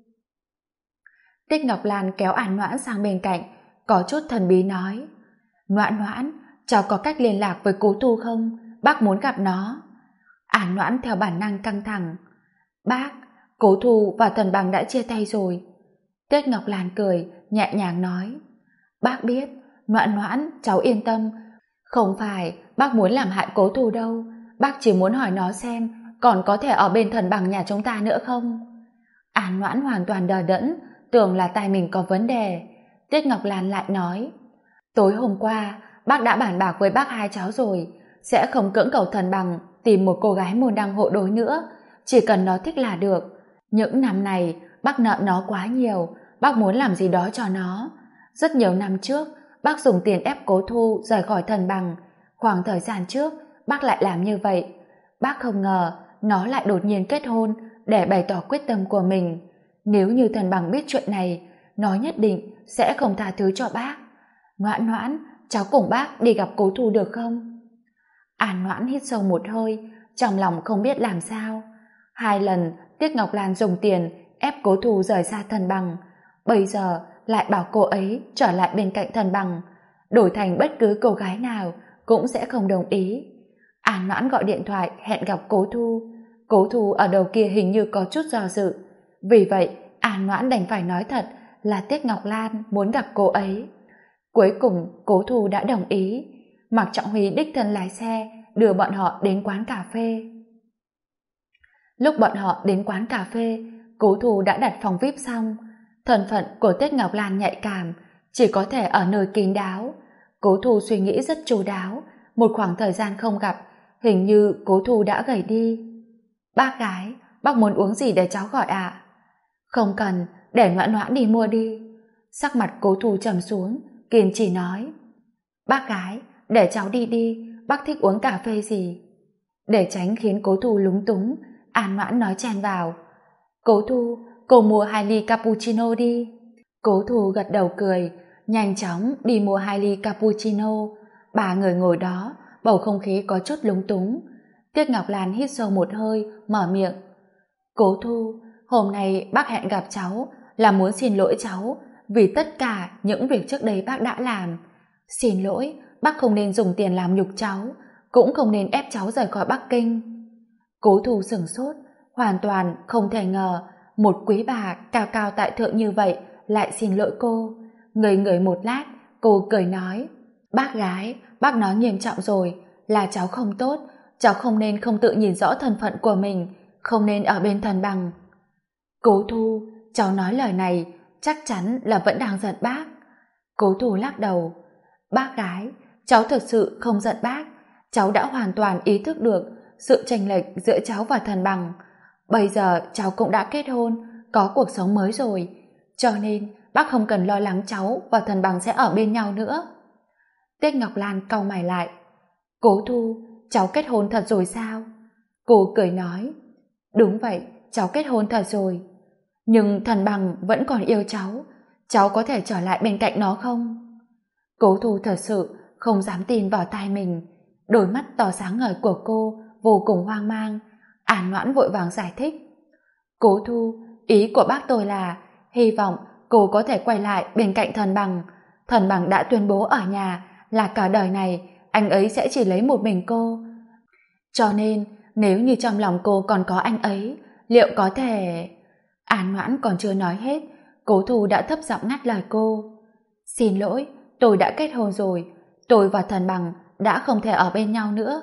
Tiết Ngọc Lan kéo An Noãn sang bên cạnh, có chút thần bí nói. Noãn Noãn, cháu có cách liên lạc với Cố Thu không? Bác muốn gặp nó. An Noãn theo bản năng căng thẳng. Bác, Cố Thu và Thần Bằng đã chia tay rồi. Tiết Ngọc Lan cười, nhẹ nhàng nói. Bác biết, Noãn Noãn, cháu yên tâm. Không phải bác muốn làm hại Cố Thu đâu. Bác chỉ muốn hỏi nó xem còn có thể ở bên Thần Bằng nhà chúng ta nữa không. An Noãn hoàn toàn đờ đẫn, tưởng là tai mình có vấn đề. Tiết Ngọc Lan lại nói. Tối hôm qua, bác đã bàn bạc với bác hai cháu rồi, sẽ không cưỡng cầu Thần Bằng tìm một cô gái môn đăng hộ đối nữa, chỉ cần nó thích là được. Những năm này, bác nợ nó quá nhiều, bác muốn làm gì đó cho nó. Rất nhiều năm trước, bác dùng tiền ép Cố Thu rời khỏi Thần Bằng. Khoảng thời gian trước, bác lại làm như vậy. Bác không ngờ nó lại đột nhiên kết hôn để bày tỏ quyết tâm của mình. Nếu như Thần Bằng biết chuyện này, nó nhất định sẽ không tha thứ cho bác. Noãn Noãn, cháu cùng bác đi gặp Cố Thu được không? An Noãn hít sâu một hơi, trong lòng không biết làm sao. 2 lần Tiết Ngọc Lan dùng tiền ép Cố Thu rời xa Thần Bằng, bây giờ lại bảo cô ấy trở lại bên cạnh Thần Bằng, đổi thành bất cứ cô gái nào cũng sẽ không đồng ý. An Noãn gọi điện thoại hẹn gặp Cố Thu. Cố Thu ở đầu kia hình như có chút do dự, vì vậy An Noãn đành phải nói thật là Tiết Ngọc Lan muốn gặp cô ấy. Cuối cùng Cố Thu đã đồng ý. Mạc Trọng Huy đích thân lái xe đưa bọn họ đến quán cà phê. Lúc bọn họ đến quán cà phê, Cố Thu đã đặt phòng VIP xong. Thân phận của Tiết Ngọc Lan nhạy cảm, chỉ có thể ở nơi kín đáo. Cố Thu suy nghĩ rất chu đáo. Một khoảng thời gian không gặp, hình như Cố Thu đã gầy đi. Bác gái, bác muốn uống gì để cháu gọi ạ? Không cần, để Noãn Noãn đi mua đi. Sắc mặt Cố Thu trầm xuống, kiên trì nói. Bác gái, để cháu đi đi, bác thích uống cà phê gì? Để tránh khiến Cố Thu lúng túng, An Noãn nói chen vào. Cố Thu, cô mua 2 ly cappuccino đi. Cố Thu gật đầu cười, nhanh chóng đi mua 2 ly cappuccino. Ba người ngồi đó, bầu không khí có chút lúng túng. Tiết Ngọc Lan hít sâu một hơi, mở miệng. Cố Thu, hôm nay bác hẹn gặp cháu là muốn xin lỗi cháu vì tất cả những việc trước đây bác đã làm. Xin lỗi, bác không nên dùng tiền làm nhục cháu, cũng không nên ép cháu rời khỏi Bắc Kinh. Cố Thu sửng sốt, hoàn toàn không thể ngờ một quý bà cao cao tại thượng như vậy lại xin lỗi cô. Ngây người một lát, cô cười nói, bác gái, bác nói nghiêm trọng rồi, là cháu không tốt, cháu không nên không tự nhìn rõ thân phận của mình, không nên ở bên Thần Bằng. Cố Thu, cháu nói lời này chắc chắn là vẫn đang giận bác. Cố Thu lắc đầu, bác gái, cháu thực sự không giận bác, cháu đã hoàn toàn ý thức được sự chênh lệch giữa cháu và Thần Bằng. Bây giờ cháu cũng đã kết hôn, có cuộc sống mới rồi, cho nên bác không cần lo lắng cháu và Thần Bằng sẽ ở bên nhau nữa. Tiết Ngọc Lan cau mày lại. Cố Thu, cháu kết hôn thật rồi sao? Cô cười nói, đúng vậy, cháu kết hôn thật rồi. Nhưng Thần Bằng vẫn còn yêu cháu có thể trở lại bên cạnh nó không? Cố Thu thật sự không dám tin vào tai mình. Đôi mắt to sáng ngời của cô vô cùng hoang mang. An Noãn vội vàng giải thích. Cố Thu, ý của bác tôi là hy vọng cô có thể quay lại bên cạnh Thần Bằng. Thần Bằng đã tuyên bố ở nhà là cả đời này anh ấy sẽ chỉ lấy một mình cô. Cho nên nếu như trong lòng cô còn có anh ấy, liệu có thể... An Noãn còn chưa nói hết, Cố Thu đã thấp giọng ngắt lời cô. Xin lỗi, tôi đã kết hôn rồi, tôi và Thần Bằng đã không thể ở bên nhau nữa.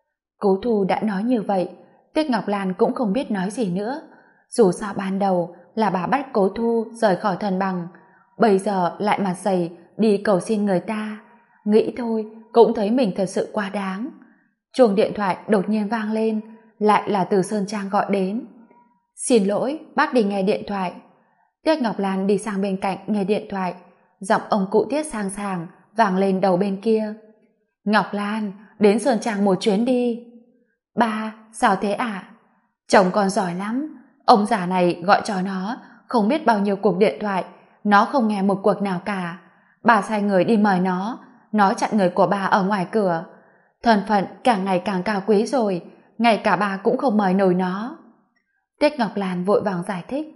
Cố Thu đã nói như vậy, Tiết Ngọc Lan cũng không biết nói gì nữa. Dù sao ban đầu là bà bắt Cố Thu rời khỏi Thần Bằng, bây giờ lại mặt dày đi cầu xin người ta. Nghĩ thôi cũng thấy mình thật sự quá đáng. Chuông điện thoại đột nhiên vang lên, lại là từ Sơn Trang gọi đến. Xin lỗi, bác đi nghe điện thoại. Tiết Ngọc Lan đi sang bên cạnh nghe điện thoại, giọng ông cụ Tiết sang sàng vang lên đầu bên kia. Ngọc Lan, đến Sơn Trang một chuyến đi. Ba, sao thế ạ? Chồng con giỏi lắm, ông già này gọi cho nó không biết bao nhiêu cuộc điện thoại, nó không nghe một cuộc nào cả. Bà sai người đi mời nó chặn người của bà ở ngoài cửa. Thân phận càng ngày càng cao quý rồi, ngay cả bà cũng không mời nổi nó. Tiết Ngọc Lan vội vàng giải thích.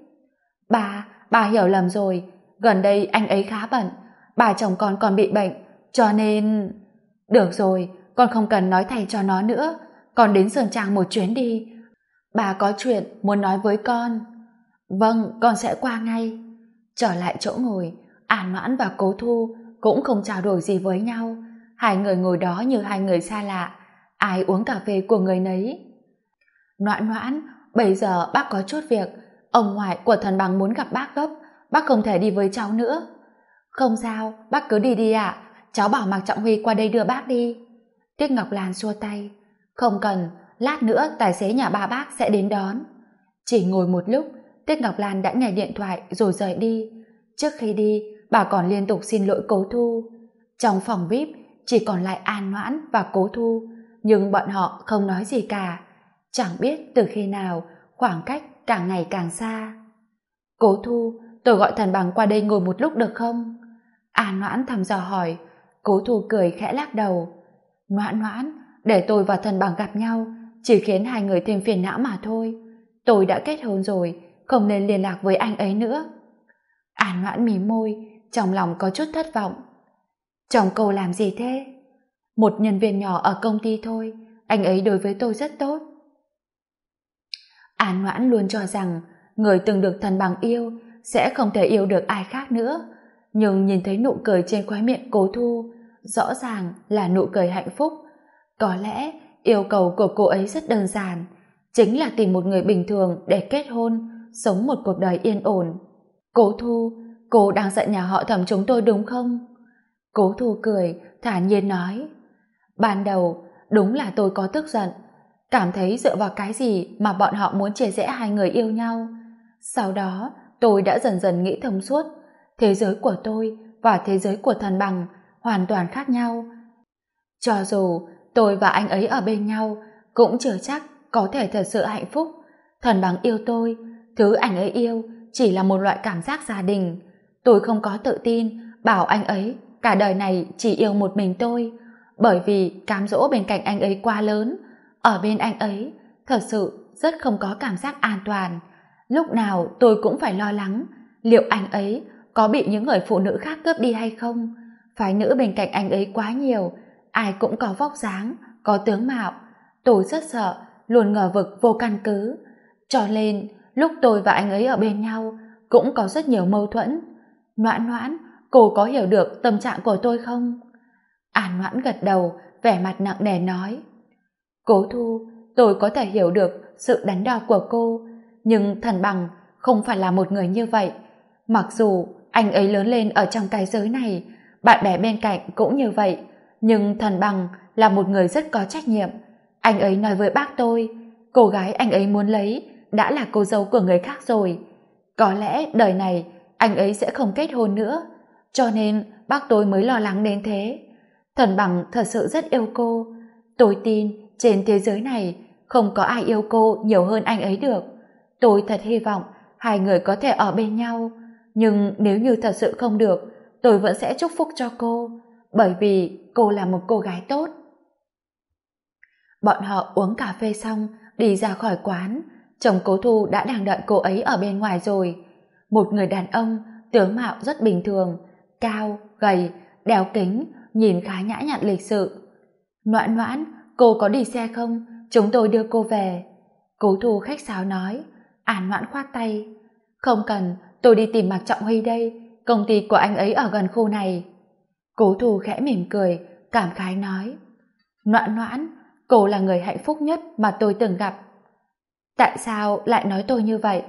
Bà hiểu lầm rồi, gần đây anh ấy khá bận, bà chồng con còn bị bệnh, cho nên... Được rồi, con không cần nói thay cho nó nữa, con đến Sơn Trang một chuyến đi. Bà có chuyện muốn nói với con. Vâng, con sẽ qua ngay. Trở lại chỗ ngồi, An Noãn và Cố Thu cũng không trao đổi gì với nhau. Hai người ngồi đó như hai người xa lạ, ai uống cà phê của người nấy. Noãn Noãn, bây giờ bác có chút việc, ông ngoại của Thần Bằng muốn gặp bác gấp, bác không thể đi với cháu nữa. Không sao, bác cứ đi đi ạ, cháu bảo Mạc Trọng Huy qua đây đưa bác đi. Tiết Ngọc Lan xua tay. Không cần, lát nữa tài xế nhà ba bác sẽ đến đón. Chỉ ngồi một lúc, Tiết Ngọc Lan đã nghe điện thoại rồi rời đi. Trước khi đi, bà còn liên tục xin lỗi Cố Thu. Trong phòng VIP chỉ còn lại An Noãn và Cố Thu, nhưng bọn họ không nói gì cả. Chẳng biết từ khi nào khoảng cách càng ngày càng xa. Cố Thu, tôi gọi Thần Bằng qua đây ngồi một lúc được không? An Noãn thăm dò hỏi. Cố Thu cười khẽ lắc đầu. Noãn, để tôi và Thần Bằng gặp nhau chỉ khiến hai người thêm phiền não mà thôi. Tôi đã kết hôn rồi, không nên liên lạc với anh ấy nữa. An Noãn mím môi, trong lòng có chút thất vọng. Chồng cô làm gì thế? Một nhân viên nhỏ ở công ty thôi, anh ấy đối với tôi rất tốt. An Noãn luôn cho rằng người từng được Thần Bằng yêu sẽ không thể yêu được ai khác nữa, nhưng nhìn thấy nụ cười trên khóe miệng Cố Thu, rõ ràng là nụ cười hạnh phúc. Có lẽ yêu cầu của cô ấy rất đơn giản, chính là tìm một người bình thường để kết hôn, sống một cuộc đời yên ổn. Cố Thu, cô đang giận nhà họ Thẩm chúng tôi đúng không? Cố Thu cười, thản nhiên nói. Ban đầu, đúng là tôi có tức giận, cảm thấy dựa vào cái gì mà bọn họ muốn chia rẽ hai người yêu nhau. Sau đó, tôi đã dần dần nghĩ thông suốt, thế giới của tôi và thế giới của Thần Bằng hoàn toàn khác nhau. Cho dù tôi và anh ấy ở bên nhau, cũng chưa chắc có thể thật sự hạnh phúc. Thần Bằng yêu tôi, thứ anh ấy yêu chỉ là một loại cảm giác gia đình. Tôi không có tự tin bảo anh ấy cả đời này chỉ yêu một mình tôi, bởi vì cám dỗ bên cạnh anh ấy quá lớn. Ở bên anh ấy thật sự rất không có cảm giác an toàn. Lúc nào tôi cũng phải lo lắng liệu anh ấy có bị những người phụ nữ khác cướp đi hay không. Phái nữ bên cạnh anh ấy quá nhiều, ai cũng có vóc dáng, có tướng mạo. Tôi rất sợ, luôn ngờ vực vô căn cứ. Cho nên lúc tôi và anh ấy ở bên nhau cũng có rất nhiều mâu thuẫn. Noãn Noãn, cô có hiểu được tâm trạng của tôi không? An Noãn gật đầu, vẻ mặt nặng nề nói: Cố Thu, tôi có thể hiểu được sự đắn đo của cô, nhưng Thần Bằng không phải là một người như vậy. Mặc dù anh ấy lớn lên ở trong cái giới này, bạn bè bên cạnh cũng như vậy, nhưng Thần Bằng là một người rất có trách nhiệm. Anh ấy nói với bác tôi, cô gái anh ấy muốn lấy đã là cô dâu của người khác rồi. Có lẽ đời này anh ấy sẽ không kết hôn nữa, cho nên bác tôi mới lo lắng đến thế. Thần Bằng thật sự rất yêu cô. Tôi tin trên thế giới này không có ai yêu cô nhiều hơn anh ấy được. Tôi thật hy vọng hai người có thể ở bên nhau, nhưng nếu như thật sự không được, tôi vẫn sẽ chúc phúc cho cô, bởi vì cô là một cô gái tốt. Bọn họ uống cà phê xong, đi ra khỏi quán. Chồng Cố Thu đã đang đợi cô ấy ở bên ngoài rồi. Một người đàn ông, tướng mạo rất bình thường, cao, gầy, đeo kính, nhìn khá nhã nhặn lịch sự. Noãn Noãn, cô có đi xe không? Chúng tôi đưa cô về. Cố Thu khách sáo nói. An Noãn khoát tay. Không cần, tôi đi tìm Mạc Trọng Huy đây, công ty của anh ấy ở gần khu này. Cố Thu khẽ mỉm cười, cảm khái nói. Noãn Noãn, cô là người hạnh phúc nhất mà tôi từng gặp. Tại sao lại nói tôi như vậy?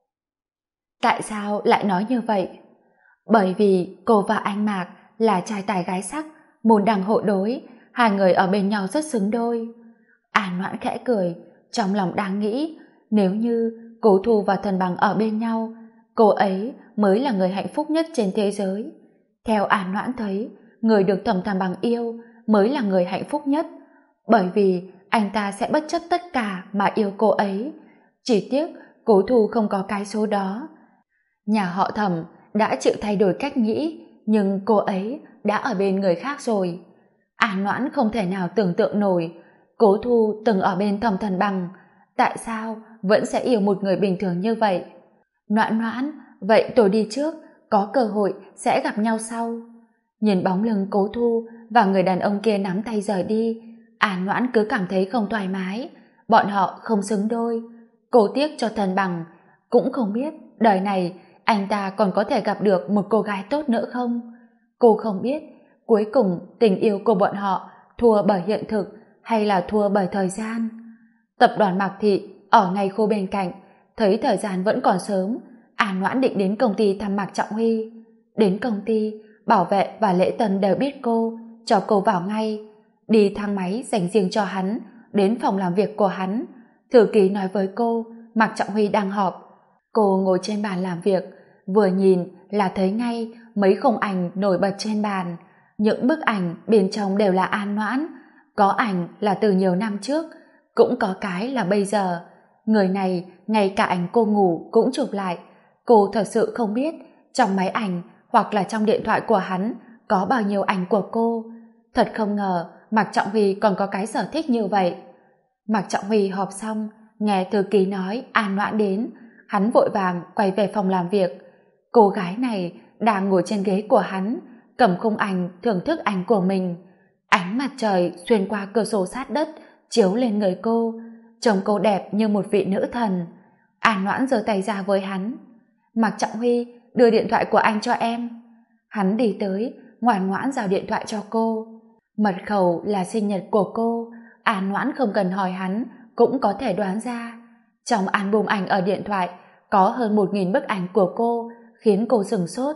Tại sao lại nói như vậy? Bởi vì cô và anh Mạc là trai tài gái sắc, môn đăng hộ đối, hai người ở bên nhau rất xứng đôi. An Noãn khẽ cười, trong lòng đang nghĩ, nếu như Cố Thu và Thần Bằng ở bên nhau, cô ấy mới là người hạnh phúc nhất trên thế giới. Theo An Noãn thấy, người được Thần Bằng yêu mới là người hạnh phúc nhất, bởi vì anh ta sẽ bất chấp tất cả mà yêu cô ấy. Chỉ tiếc Cố Thu không có cái số đó. Nhà họ Thẩm đã chịu thay đổi cách nghĩ, nhưng cô ấy đã ở bên người khác rồi. An Noãn không thể nào tưởng tượng nổi, Cố Thu từng ở bên Thẩm Thần Bằng, tại sao vẫn sẽ yêu một người bình thường như vậy? Noãn Noãn, vậy tôi đi trước, có cơ hội sẽ gặp nhau sau. Nhìn bóng lưng Cố Thu và người đàn ông kia nắm tay rời đi, An Noãn cứ cảm thấy không thoải mái, bọn họ không xứng đôi. Cô tiếc cho Thần Bằng, cũng không biết đời này anh ta còn có thể gặp được một cô gái tốt nữa không. Cô không biết cuối cùng tình yêu của bọn họ thua bởi hiện thực hay là thua bởi thời gian. Tập đoàn Mạc Thị ở ngay khu bên cạnh, thấy thời gian vẫn còn sớm, An Noãn định đến công ty thăm Mạc Trọng Huy. Đến công ty, bảo vệ và lễ tân đều biết cô, cho cô vào ngay. Đi thang máy dành riêng cho hắn, đến phòng làm việc của hắn. Thư ký nói với cô, Mạc Trọng Huy đang họp. Cô ngồi trên bàn làm việc, vừa nhìn là thấy ngay mấy khung ảnh nổi bật trên bàn. Những bức ảnh bên trong đều là An Noãn, có ảnh là từ nhiều năm trước, cũng có cái là bây giờ. Người này ngay cả ảnh cô ngủ cũng chụp lại. Cô thật sự không biết trong máy ảnh hoặc là trong điện thoại của hắn có bao nhiêu ảnh của cô. Thật không ngờ Mạc Trọng Huy còn có cái sở thích như vậy. Mạc Trọng Huy họp xong, nghe thư ký nói An Noãn đến, hắn vội vàng quay về phòng làm việc. Cô gái này đang ngồi trên ghế của hắn, cầm khung ảnh thưởng thức ảnh của mình. Ánh mặt trời xuyên qua cửa sổ sát đất chiếu lên người cô, trông cô đẹp như một vị nữ thần. An Noãn giơ tay ra với hắn. Mạc Trọng Huy, đưa điện thoại của anh cho em. Hắn đi tới, ngoan ngoãn giao điện thoại cho cô. Mật khẩu là sinh nhật của cô, An Noãn không cần hỏi hắn cũng có thể đoán ra. Trong album ảnh ở điện thoại có hơn 1000 bức ảnh của cô, khiến cô sửng sốt.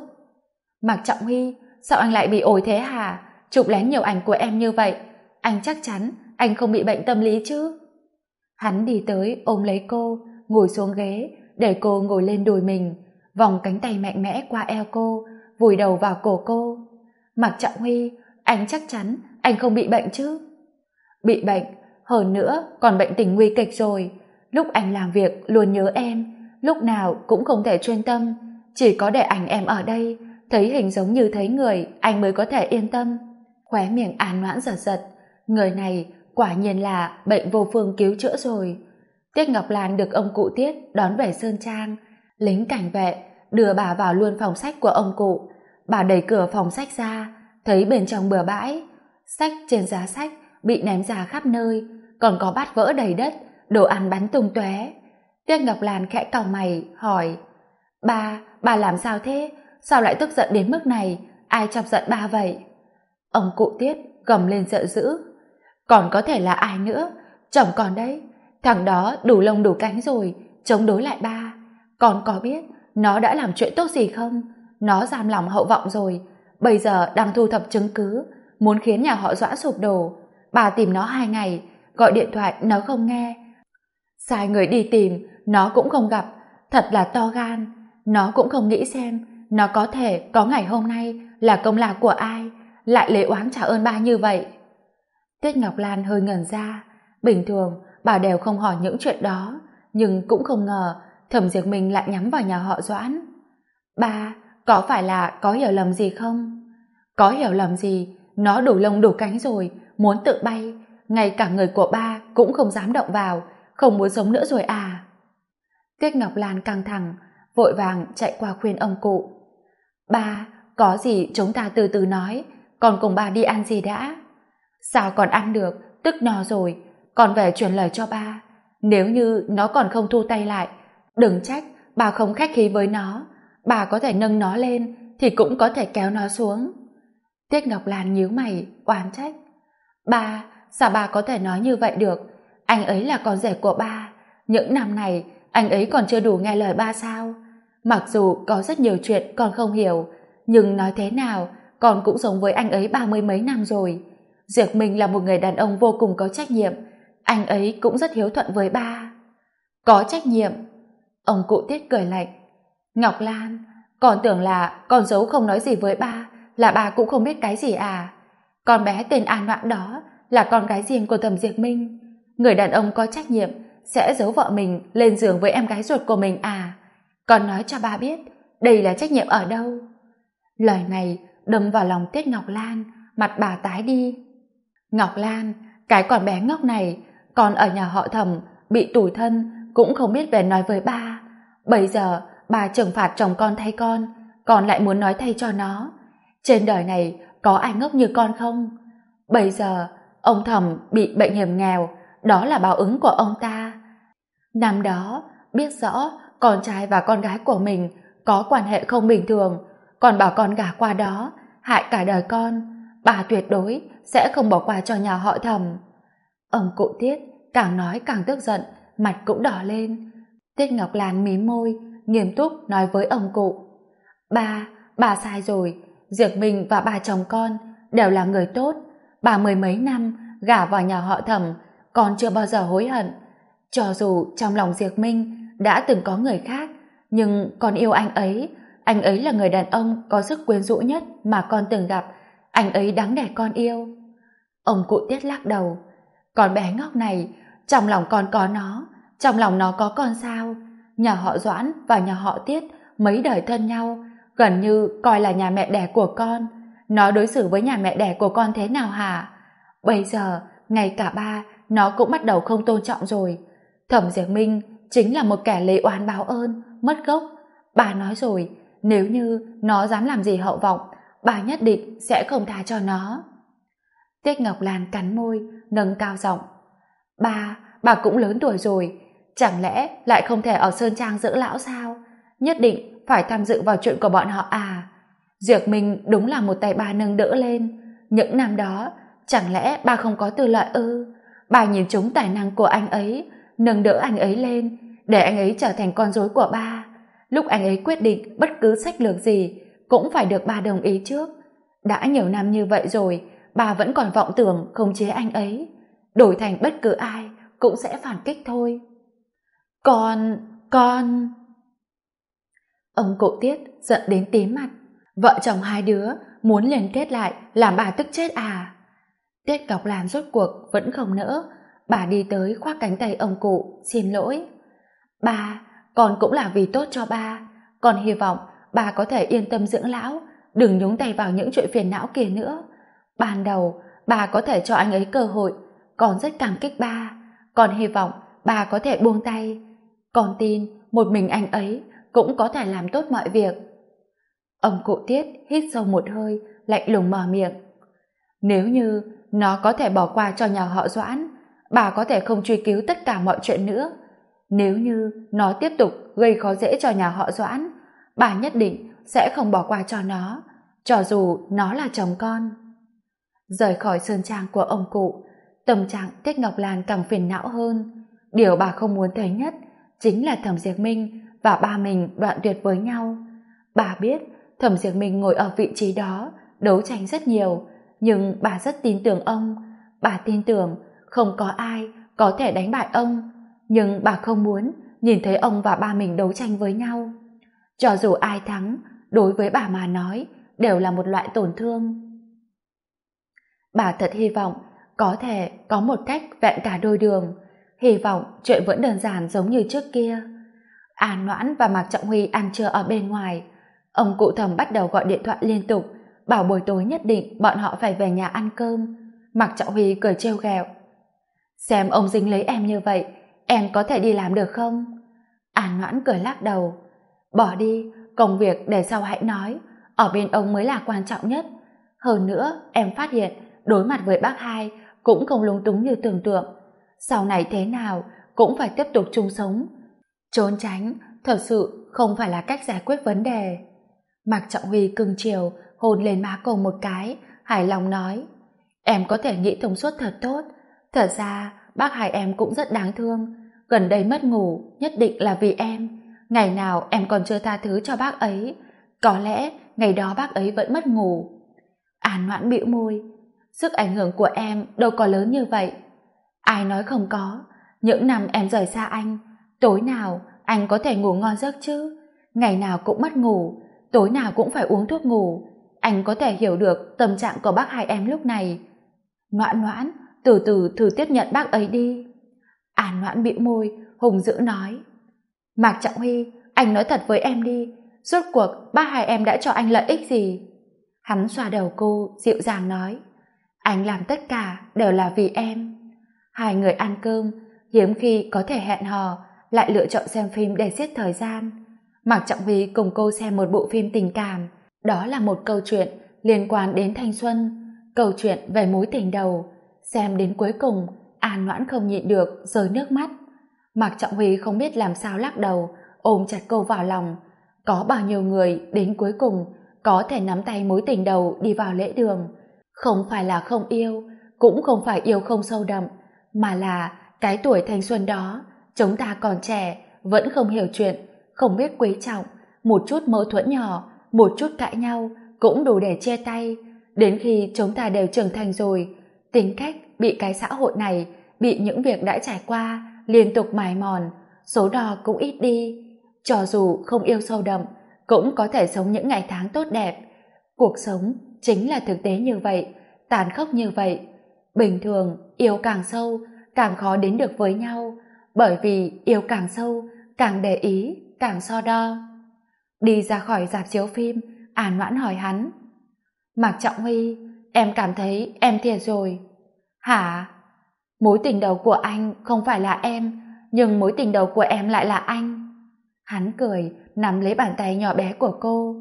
Mạc Trọng Huy, sao anh lại bị ổi thế hả? Chụp lén nhiều ảnh của em như vậy, anh chắc chắn anh không bị bệnh tâm lý chứ? Hắn đi tới ôm lấy cô, ngồi xuống ghế để cô ngồi lên đùi mình, vòng cánh tay mạnh mẽ qua eo cô, vùi đầu vào cổ cô. Mạc Trọng Huy, anh chắc chắn anh không bị bệnh chứ? Bị bệnh, hơn nữa còn bệnh tình nguy kịch rồi. Lúc anh làm việc luôn nhớ em, lúc nào cũng không thể chuyên tâm, chỉ có để ảnh em ở đây, thấy hình giống như thấy người anh mới có thể yên tâm. Khóe miệng An Noãn giật giật, người này quả nhiên là bệnh vô phương cứu chữa rồi. Tiết Ngọc Lan được ông cụ Tiết đón về sơn trang, lính cảnh vệ đưa bà vào luôn phòng sách của ông cụ. Bà đẩy cửa phòng sách ra, thấy bên trong bừa bãi, sách trên giá sách bị ném ra khắp nơi, còn có bát vỡ đầy đất, đồ ăn bắn tung tóe. Tiết Ngọc Lan khẽ cau mày hỏi: bà làm sao thế? Sao lại tức giận đến mức này? Ai chọc giận bà vậy? Ông cụ Tiết gầm lên giận dữ: còn có thể là ai nữa? Chồng con đấy, thằng đó đủ lông đủ cánh rồi, chống đối lại ba. Con có biết nó đã làm chuyện tốt gì không? Nó giam lòng hậu vọng rồi, bây giờ đang thu thập chứng cứ, muốn khiến nhà họ Doãn sụp đổ. Bà tìm nó 2 ngày, gọi điện thoại nó không nghe, sai người đi tìm nó cũng không gặp. Thật là to gan. Nó cũng không nghĩ xem nó có thể có ngày hôm nay là công lao của ai, lại lấy oán trả ơn ba như vậy. Tiết Ngọc Lan hơi ngẩn ra. Bình thường bà đều không hỏi những chuyện đó, nhưng cũng không ngờ Thẩm Diệp Minh lại nhắm vào nhà họ Doãn. Ba, có phải là có hiểu lầm gì không? Có hiểu lầm gì? Nó đủ lông đủ cánh rồi, muốn tự bay, ngay cả người của ba cũng không dám động vào, không muốn sống nữa rồi à? Tiết Ngọc Lan căng thẳng, vội vàng chạy qua khuyên ông cụ. Ba, có gì chúng ta từ từ nói, con cùng ba đi ăn gì đã. Sao còn ăn được, tức no rồi, con về truyền lời cho ba. Nếu như nó còn không thu tay lại, đừng trách bà không khách khí với nó. Bà có thể nâng nó lên thì cũng có thể kéo nó xuống. Tiết Ngọc Lan nhíu mày oán trách. Ba, sao bà có thể nói như vậy được? Anh ấy là con rể của ba, những năm này anh ấy còn chưa đủ nghe lời ba sao? Mặc dù có rất nhiều chuyện con không hiểu, nhưng nói thế nào con cũng sống với anh ấy 30 mấy năm rồi. Diệp Minh là một người đàn ông vô cùng có trách nhiệm, anh ấy cũng rất hiếu thuận với ba. Có trách nhiệm? Ông cụ Tiết cười lạnh. Ngọc Lan, con tưởng là con giấu không nói gì với ba là bà cũng không biết cái gì à? Con bé tên An Noãn đó là con gái riêng của Thẩm Diệp Minh. Người đàn ông có trách nhiệm sẽ giấu vợ mình lên giường với em gái ruột của mình à? Con nói cho ba biết đây là trách nhiệm ở đâu? Lời này đâm vào lòng Tiết Ngọc Lan, mặt bà tái đi. Ngọc Lan, cái con bé ngốc này, con ở nhà họ Thẩm bị tủi thân cũng không biết về nói với ba. Bây giờ bà trừng phạt chồng con thay con lại muốn nói thay cho nó. Trên đời này có ai ngốc như con không? Bây giờ ông Thẩm bị bệnh hiểm nghèo, đó là báo ứng của ông ta. Năm đó biết rõ con trai và con gái của mình có quan hệ không bình thường, còn bảo con gả qua đó hại cả đời con, bà tuyệt đối sẽ không bỏ qua cho nhà họ Thẩm. Ông cụ Tiết càng nói càng tức giận, mặt cũng đỏ lên. Tiết Ngọc Lan mím môi, nghiêm túc nói với ông cụ. Bà sai rồi. Diệp Minh và bà chồng con đều là người tốt. Bà mười mấy năm gả vào nhà họ Thẩm, con chưa bao giờ hối hận. Cho dù trong lòng Diệp Minh đã từng có người khác, nhưng con yêu anh ấy. Anh ấy là người đàn ông có sức quyến rũ nhất mà con từng gặp. Anh ấy đáng để con yêu. Ông cụ Tiết lắc đầu. Con bé ngốc này, trong lòng con có nó, trong lòng nó có con sao? Nhà họ Doãn và nhà họ Tiết mấy đời thân nhau, gần như coi là nhà mẹ đẻ của con. Nó đối xử với nhà mẹ đẻ của con thế nào hả? Bây giờ ngay cả ba nó cũng bắt đầu không tôn trọng rồi. Thẩm Diệp Minh chính là một kẻ lấy oán báo ơn, mất gốc. Bà nói rồi, nếu như nó dám làm gì hậu vọng, bà nhất định sẽ không tha cho nó. Tiết Ngọc Lan cắn môi, nâng cao giọng. Bà cũng lớn tuổi rồi, chẳng lẽ lại không thể ở sơn trang dưỡng lão sao? Nhất định phải tham dự vào chuyện của bọn họ à? Diệp Minh đúng là một tay bà nâng đỡ lên. Những năm đó chẳng lẽ bà không có tư lợi ư? Bà nhìn trúng tài năng của anh ấy, nâng đỡ anh ấy lên, để anh ấy trở thành con rối của ba. Lúc anh ấy quyết định bất cứ sách lược gì cũng phải được ba đồng ý trước. Đã nhiều năm như vậy rồi, bà vẫn còn vọng tưởng khống chế anh ấy. Đổi thành bất cứ ai cũng sẽ phản kích thôi. Con... Ông cụ Tiết giận đến tím mặt. Vợ chồng hai đứa muốn liên kết lại làm bà tức chết à? Tiết Ngọc Lan rốt cuộc vẫn không nỡ. Bà đi tới khoác cánh tay ông cụ, xin lỗi. Ba, con cũng là vì tốt cho ba. Con hy vọng bà có thể yên tâm dưỡng lão, đừng nhúng tay vào những chuyện phiền não kia nữa. Ban đầu, bà có thể cho anh ấy cơ hội, con rất cảm kích ba. Con hy vọng bà có thể buông tay. Con tin một mình anh ấy cũng có thể làm tốt mọi việc. Ông cụ Tiết hít sâu một hơi, lạnh lùng mở miệng. Nếu như nó có thể bỏ qua cho nhà họ Doãn, bà có thể không truy cứu tất cả mọi chuyện nữa. Nếu như nó tiếp tục gây khó dễ cho nhà họ Doãn, bà nhất định sẽ không bỏ qua cho nó, cho dù nó là chồng con. Rời khỏi sơn trang của ông cụ, tâm trạng Tiết Ngọc Lan càng phiền não hơn. Điều bà không muốn thấy nhất chính là Thẩm Diệp Minh và ba mình đoạn tuyệt với nhau. Bà biết Thẩm Diệp Minh ngồi ở vị trí đó đấu tranh rất nhiều, nhưng bà rất tin tưởng ông. Bà tin tưởng không có ai có thể đánh bại ông, nhưng bà không muốn nhìn thấy ông và ba mình đấu tranh với nhau. Cho dù ai thắng, đối với bà mà nói đều là một loại tổn thương. Bà thật hy vọng có thể có một cách vẹn cả đôi đường, hy vọng chuyện vẫn đơn giản giống như trước kia. An Noãn và Mạc Trọng Huy ăn trưa ở bên ngoài. Ông cụ Thẩm bắt đầu gọi điện thoại liên tục, bảo buổi tối nhất định bọn họ phải về nhà ăn cơm. Mạc Trọng Huy cười trêu ghẹo. Xem ông dính lấy em như vậy, em có thể đi làm được không? An Noãn cười lắc đầu. Bỏ đi, công việc để sau hãy nói, ở bên ông mới là quan trọng nhất. Hơn nữa, em phát hiện đối mặt với bác hai cũng không lúng túng như tưởng tượng. Sau này thế nào cũng phải tiếp tục chung sống. Trốn tránh thật sự không phải là cách giải quyết vấn đề. Mạc Trọng Huy cưng chiều hôn lên má cô một cái, hài lòng nói. Em có thể nghĩ thông suốt thật tốt. Thật ra bác hai em cũng rất đáng thương. Gần đây mất ngủ nhất định là vì em. Ngày nào em còn chưa tha thứ cho bác ấy. Có lẽ ngày đó bác ấy vẫn mất ngủ. An Noãn bĩu môi. Sức ảnh hưởng của em đâu có lớn như vậy. Ai nói không có. Những năm em rời xa anh, tối nào anh có thể ngủ ngon giấc chứ? Ngày nào cũng mất ngủ, tối nào cũng phải uống thuốc ngủ. Anh có thể hiểu được tâm trạng của bác hai em lúc này. Noãn Noãn, từ từ thử tiếp nhận bác ấy đi. An Noãn bĩu môi, hùng dữ nói. Mạc Trọng Huy, anh nói thật với em đi, rốt cuộc bác hai em đã cho anh lợi ích gì? Hắn xoa đầu cô, dịu dàng nói. Anh làm tất cả đều là vì em. Hai người ăn cơm, hiếm khi có thể hẹn hò, lại lựa chọn xem phim để giết thời gian. Mạc Trọng Huy cùng cô xem một bộ phim tình cảm. Đó là một câu chuyện liên quan đến thanh xuân, câu chuyện về mối tình đầu. Xem đến cuối cùng, An Noãn không nhịn được rơi nước mắt. Mạc Trọng Huy không biết làm sao lắc đầu, ôm chặt cô vào lòng. Có bao nhiêu người đến cuối cùng có thể nắm tay mối tình đầu đi vào lễ đường. Không phải là không yêu, cũng không phải yêu không sâu đậm, mà là cái tuổi thanh xuân đó, chúng ta còn trẻ, vẫn không hiểu chuyện, không biết quý trọng, một chút mâu thuẫn nhỏ, một chút cãi nhau cũng đủ để chia tay. Đến khi chúng ta đều trưởng thành rồi, tính cách bị cái xã hội này, bị những việc đã trải qua liên tục mài mòn, số đo cũng ít đi. Cho dù không yêu sâu đậm, cũng có thể sống những ngày tháng tốt đẹp. Cuộc sống chính là thực tế như vậy, tàn khốc như vậy. Bình thường, yêu càng sâu, càng khó đến được với nhau, bởi vì yêu càng sâu, càng để ý, càng so đo. Đi ra khỏi rạp chiếu phim, An Noãn hỏi hắn. Mạc Trọng Huy, em cảm thấy em thiệt rồi. Hả? Mối tình đầu của anh không phải là em, nhưng mối tình đầu của em lại là anh. Hắn cười, nắm lấy bàn tay nhỏ bé của cô.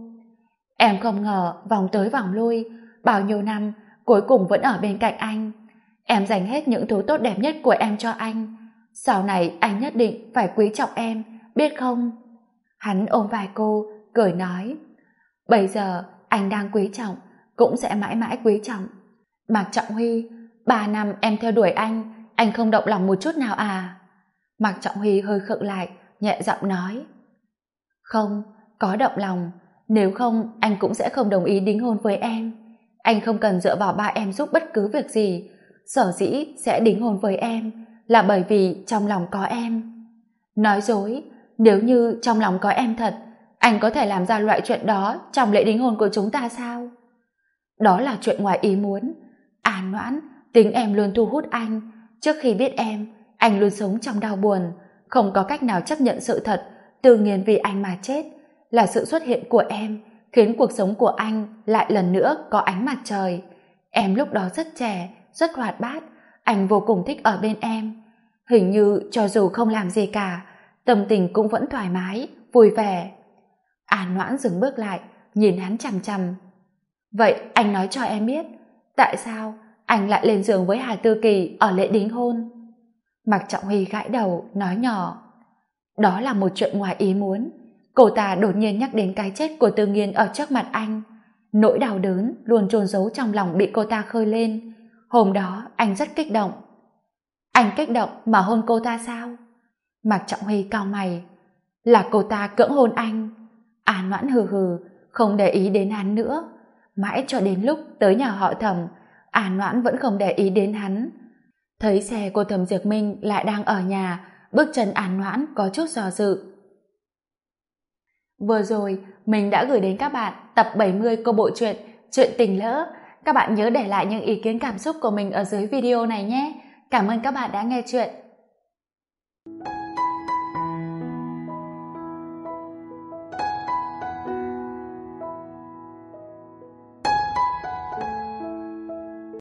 Em không ngờ vòng tới vòng lui, bao nhiêu năm cuối cùng vẫn ở bên cạnh anh. Em dành hết những thứ tốt đẹp nhất của em cho anh. Sau này anh nhất định phải quý trọng em, biết không? Hắn ôm vai cô, cười nói. Bây giờ anh đang quý trọng, cũng sẽ mãi mãi quý trọng. Mạc Trọng Huy, 3 năm em theo đuổi anh không động lòng một chút nào à? Mạc Trọng Huy hơi khựng lại, nhẹ giọng nói. Không, có động lòng. Nếu không, anh cũng sẽ không đồng ý đính hôn với em. Anh không cần dựa vào ba em giúp bất cứ việc gì. Sở dĩ sẽ đính hôn với em là bởi vì trong lòng có em. Nói dối, nếu như trong lòng có em thật, anh có thể làm ra loại chuyện đó trong lễ đính hôn của chúng ta sao? Đó là chuyện ngoài ý muốn. An Noãn, tính em luôn thu hút anh. Trước khi biết em, anh luôn sống trong đau buồn, không có cách nào chấp nhận sự thật, tự nhiên vì anh mà chết. Là sự xuất hiện của em khiến cuộc sống của anh lại lần nữa có ánh mặt trời. Em lúc đó rất trẻ, rất hoạt bát, anh vô cùng thích ở bên em. Hình như cho dù không làm gì cả, tâm tình cũng vẫn thoải mái, vui vẻ. An Noãn dừng bước lại, nhìn hắn chằm chằm. Vậy anh nói cho em biết, tại sao anh lại lên giường với Hà Tư Kỳ ở lễ đính hôn? Mạc Trọng Huy gãi đầu, nói nhỏ. Đó là một chuyện ngoài ý muốn. Cô ta đột nhiên nhắc đến cái chết của Tư Nghiên ở trước mặt anh. Nỗi đau đớn luôn chôn giấu trong lòng bị cô ta khơi lên. Hôm đó anh rất kích động. Anh kích động mà hôn cô ta sao? Mạc Trọng Huy cau mày. Là cô ta cưỡng hôn anh. An Noãn hừ hừ, không để ý đến hắn nữa. Mãi cho đến lúc tới nhà họ Thẩm, An Noãn vẫn không để ý đến hắn. Thấy xe của Thẩm Diệp Minh lại đang ở nhà, bước chân An Noãn có chút do dự. Vừa rồi, mình đã gửi đến các bạn tập 70 của bộ truyện Chuyện Tình Lỡ. Các bạn nhớ để lại những ý kiến cảm xúc của mình ở dưới video này nhé. Cảm ơn các bạn đã nghe chuyện.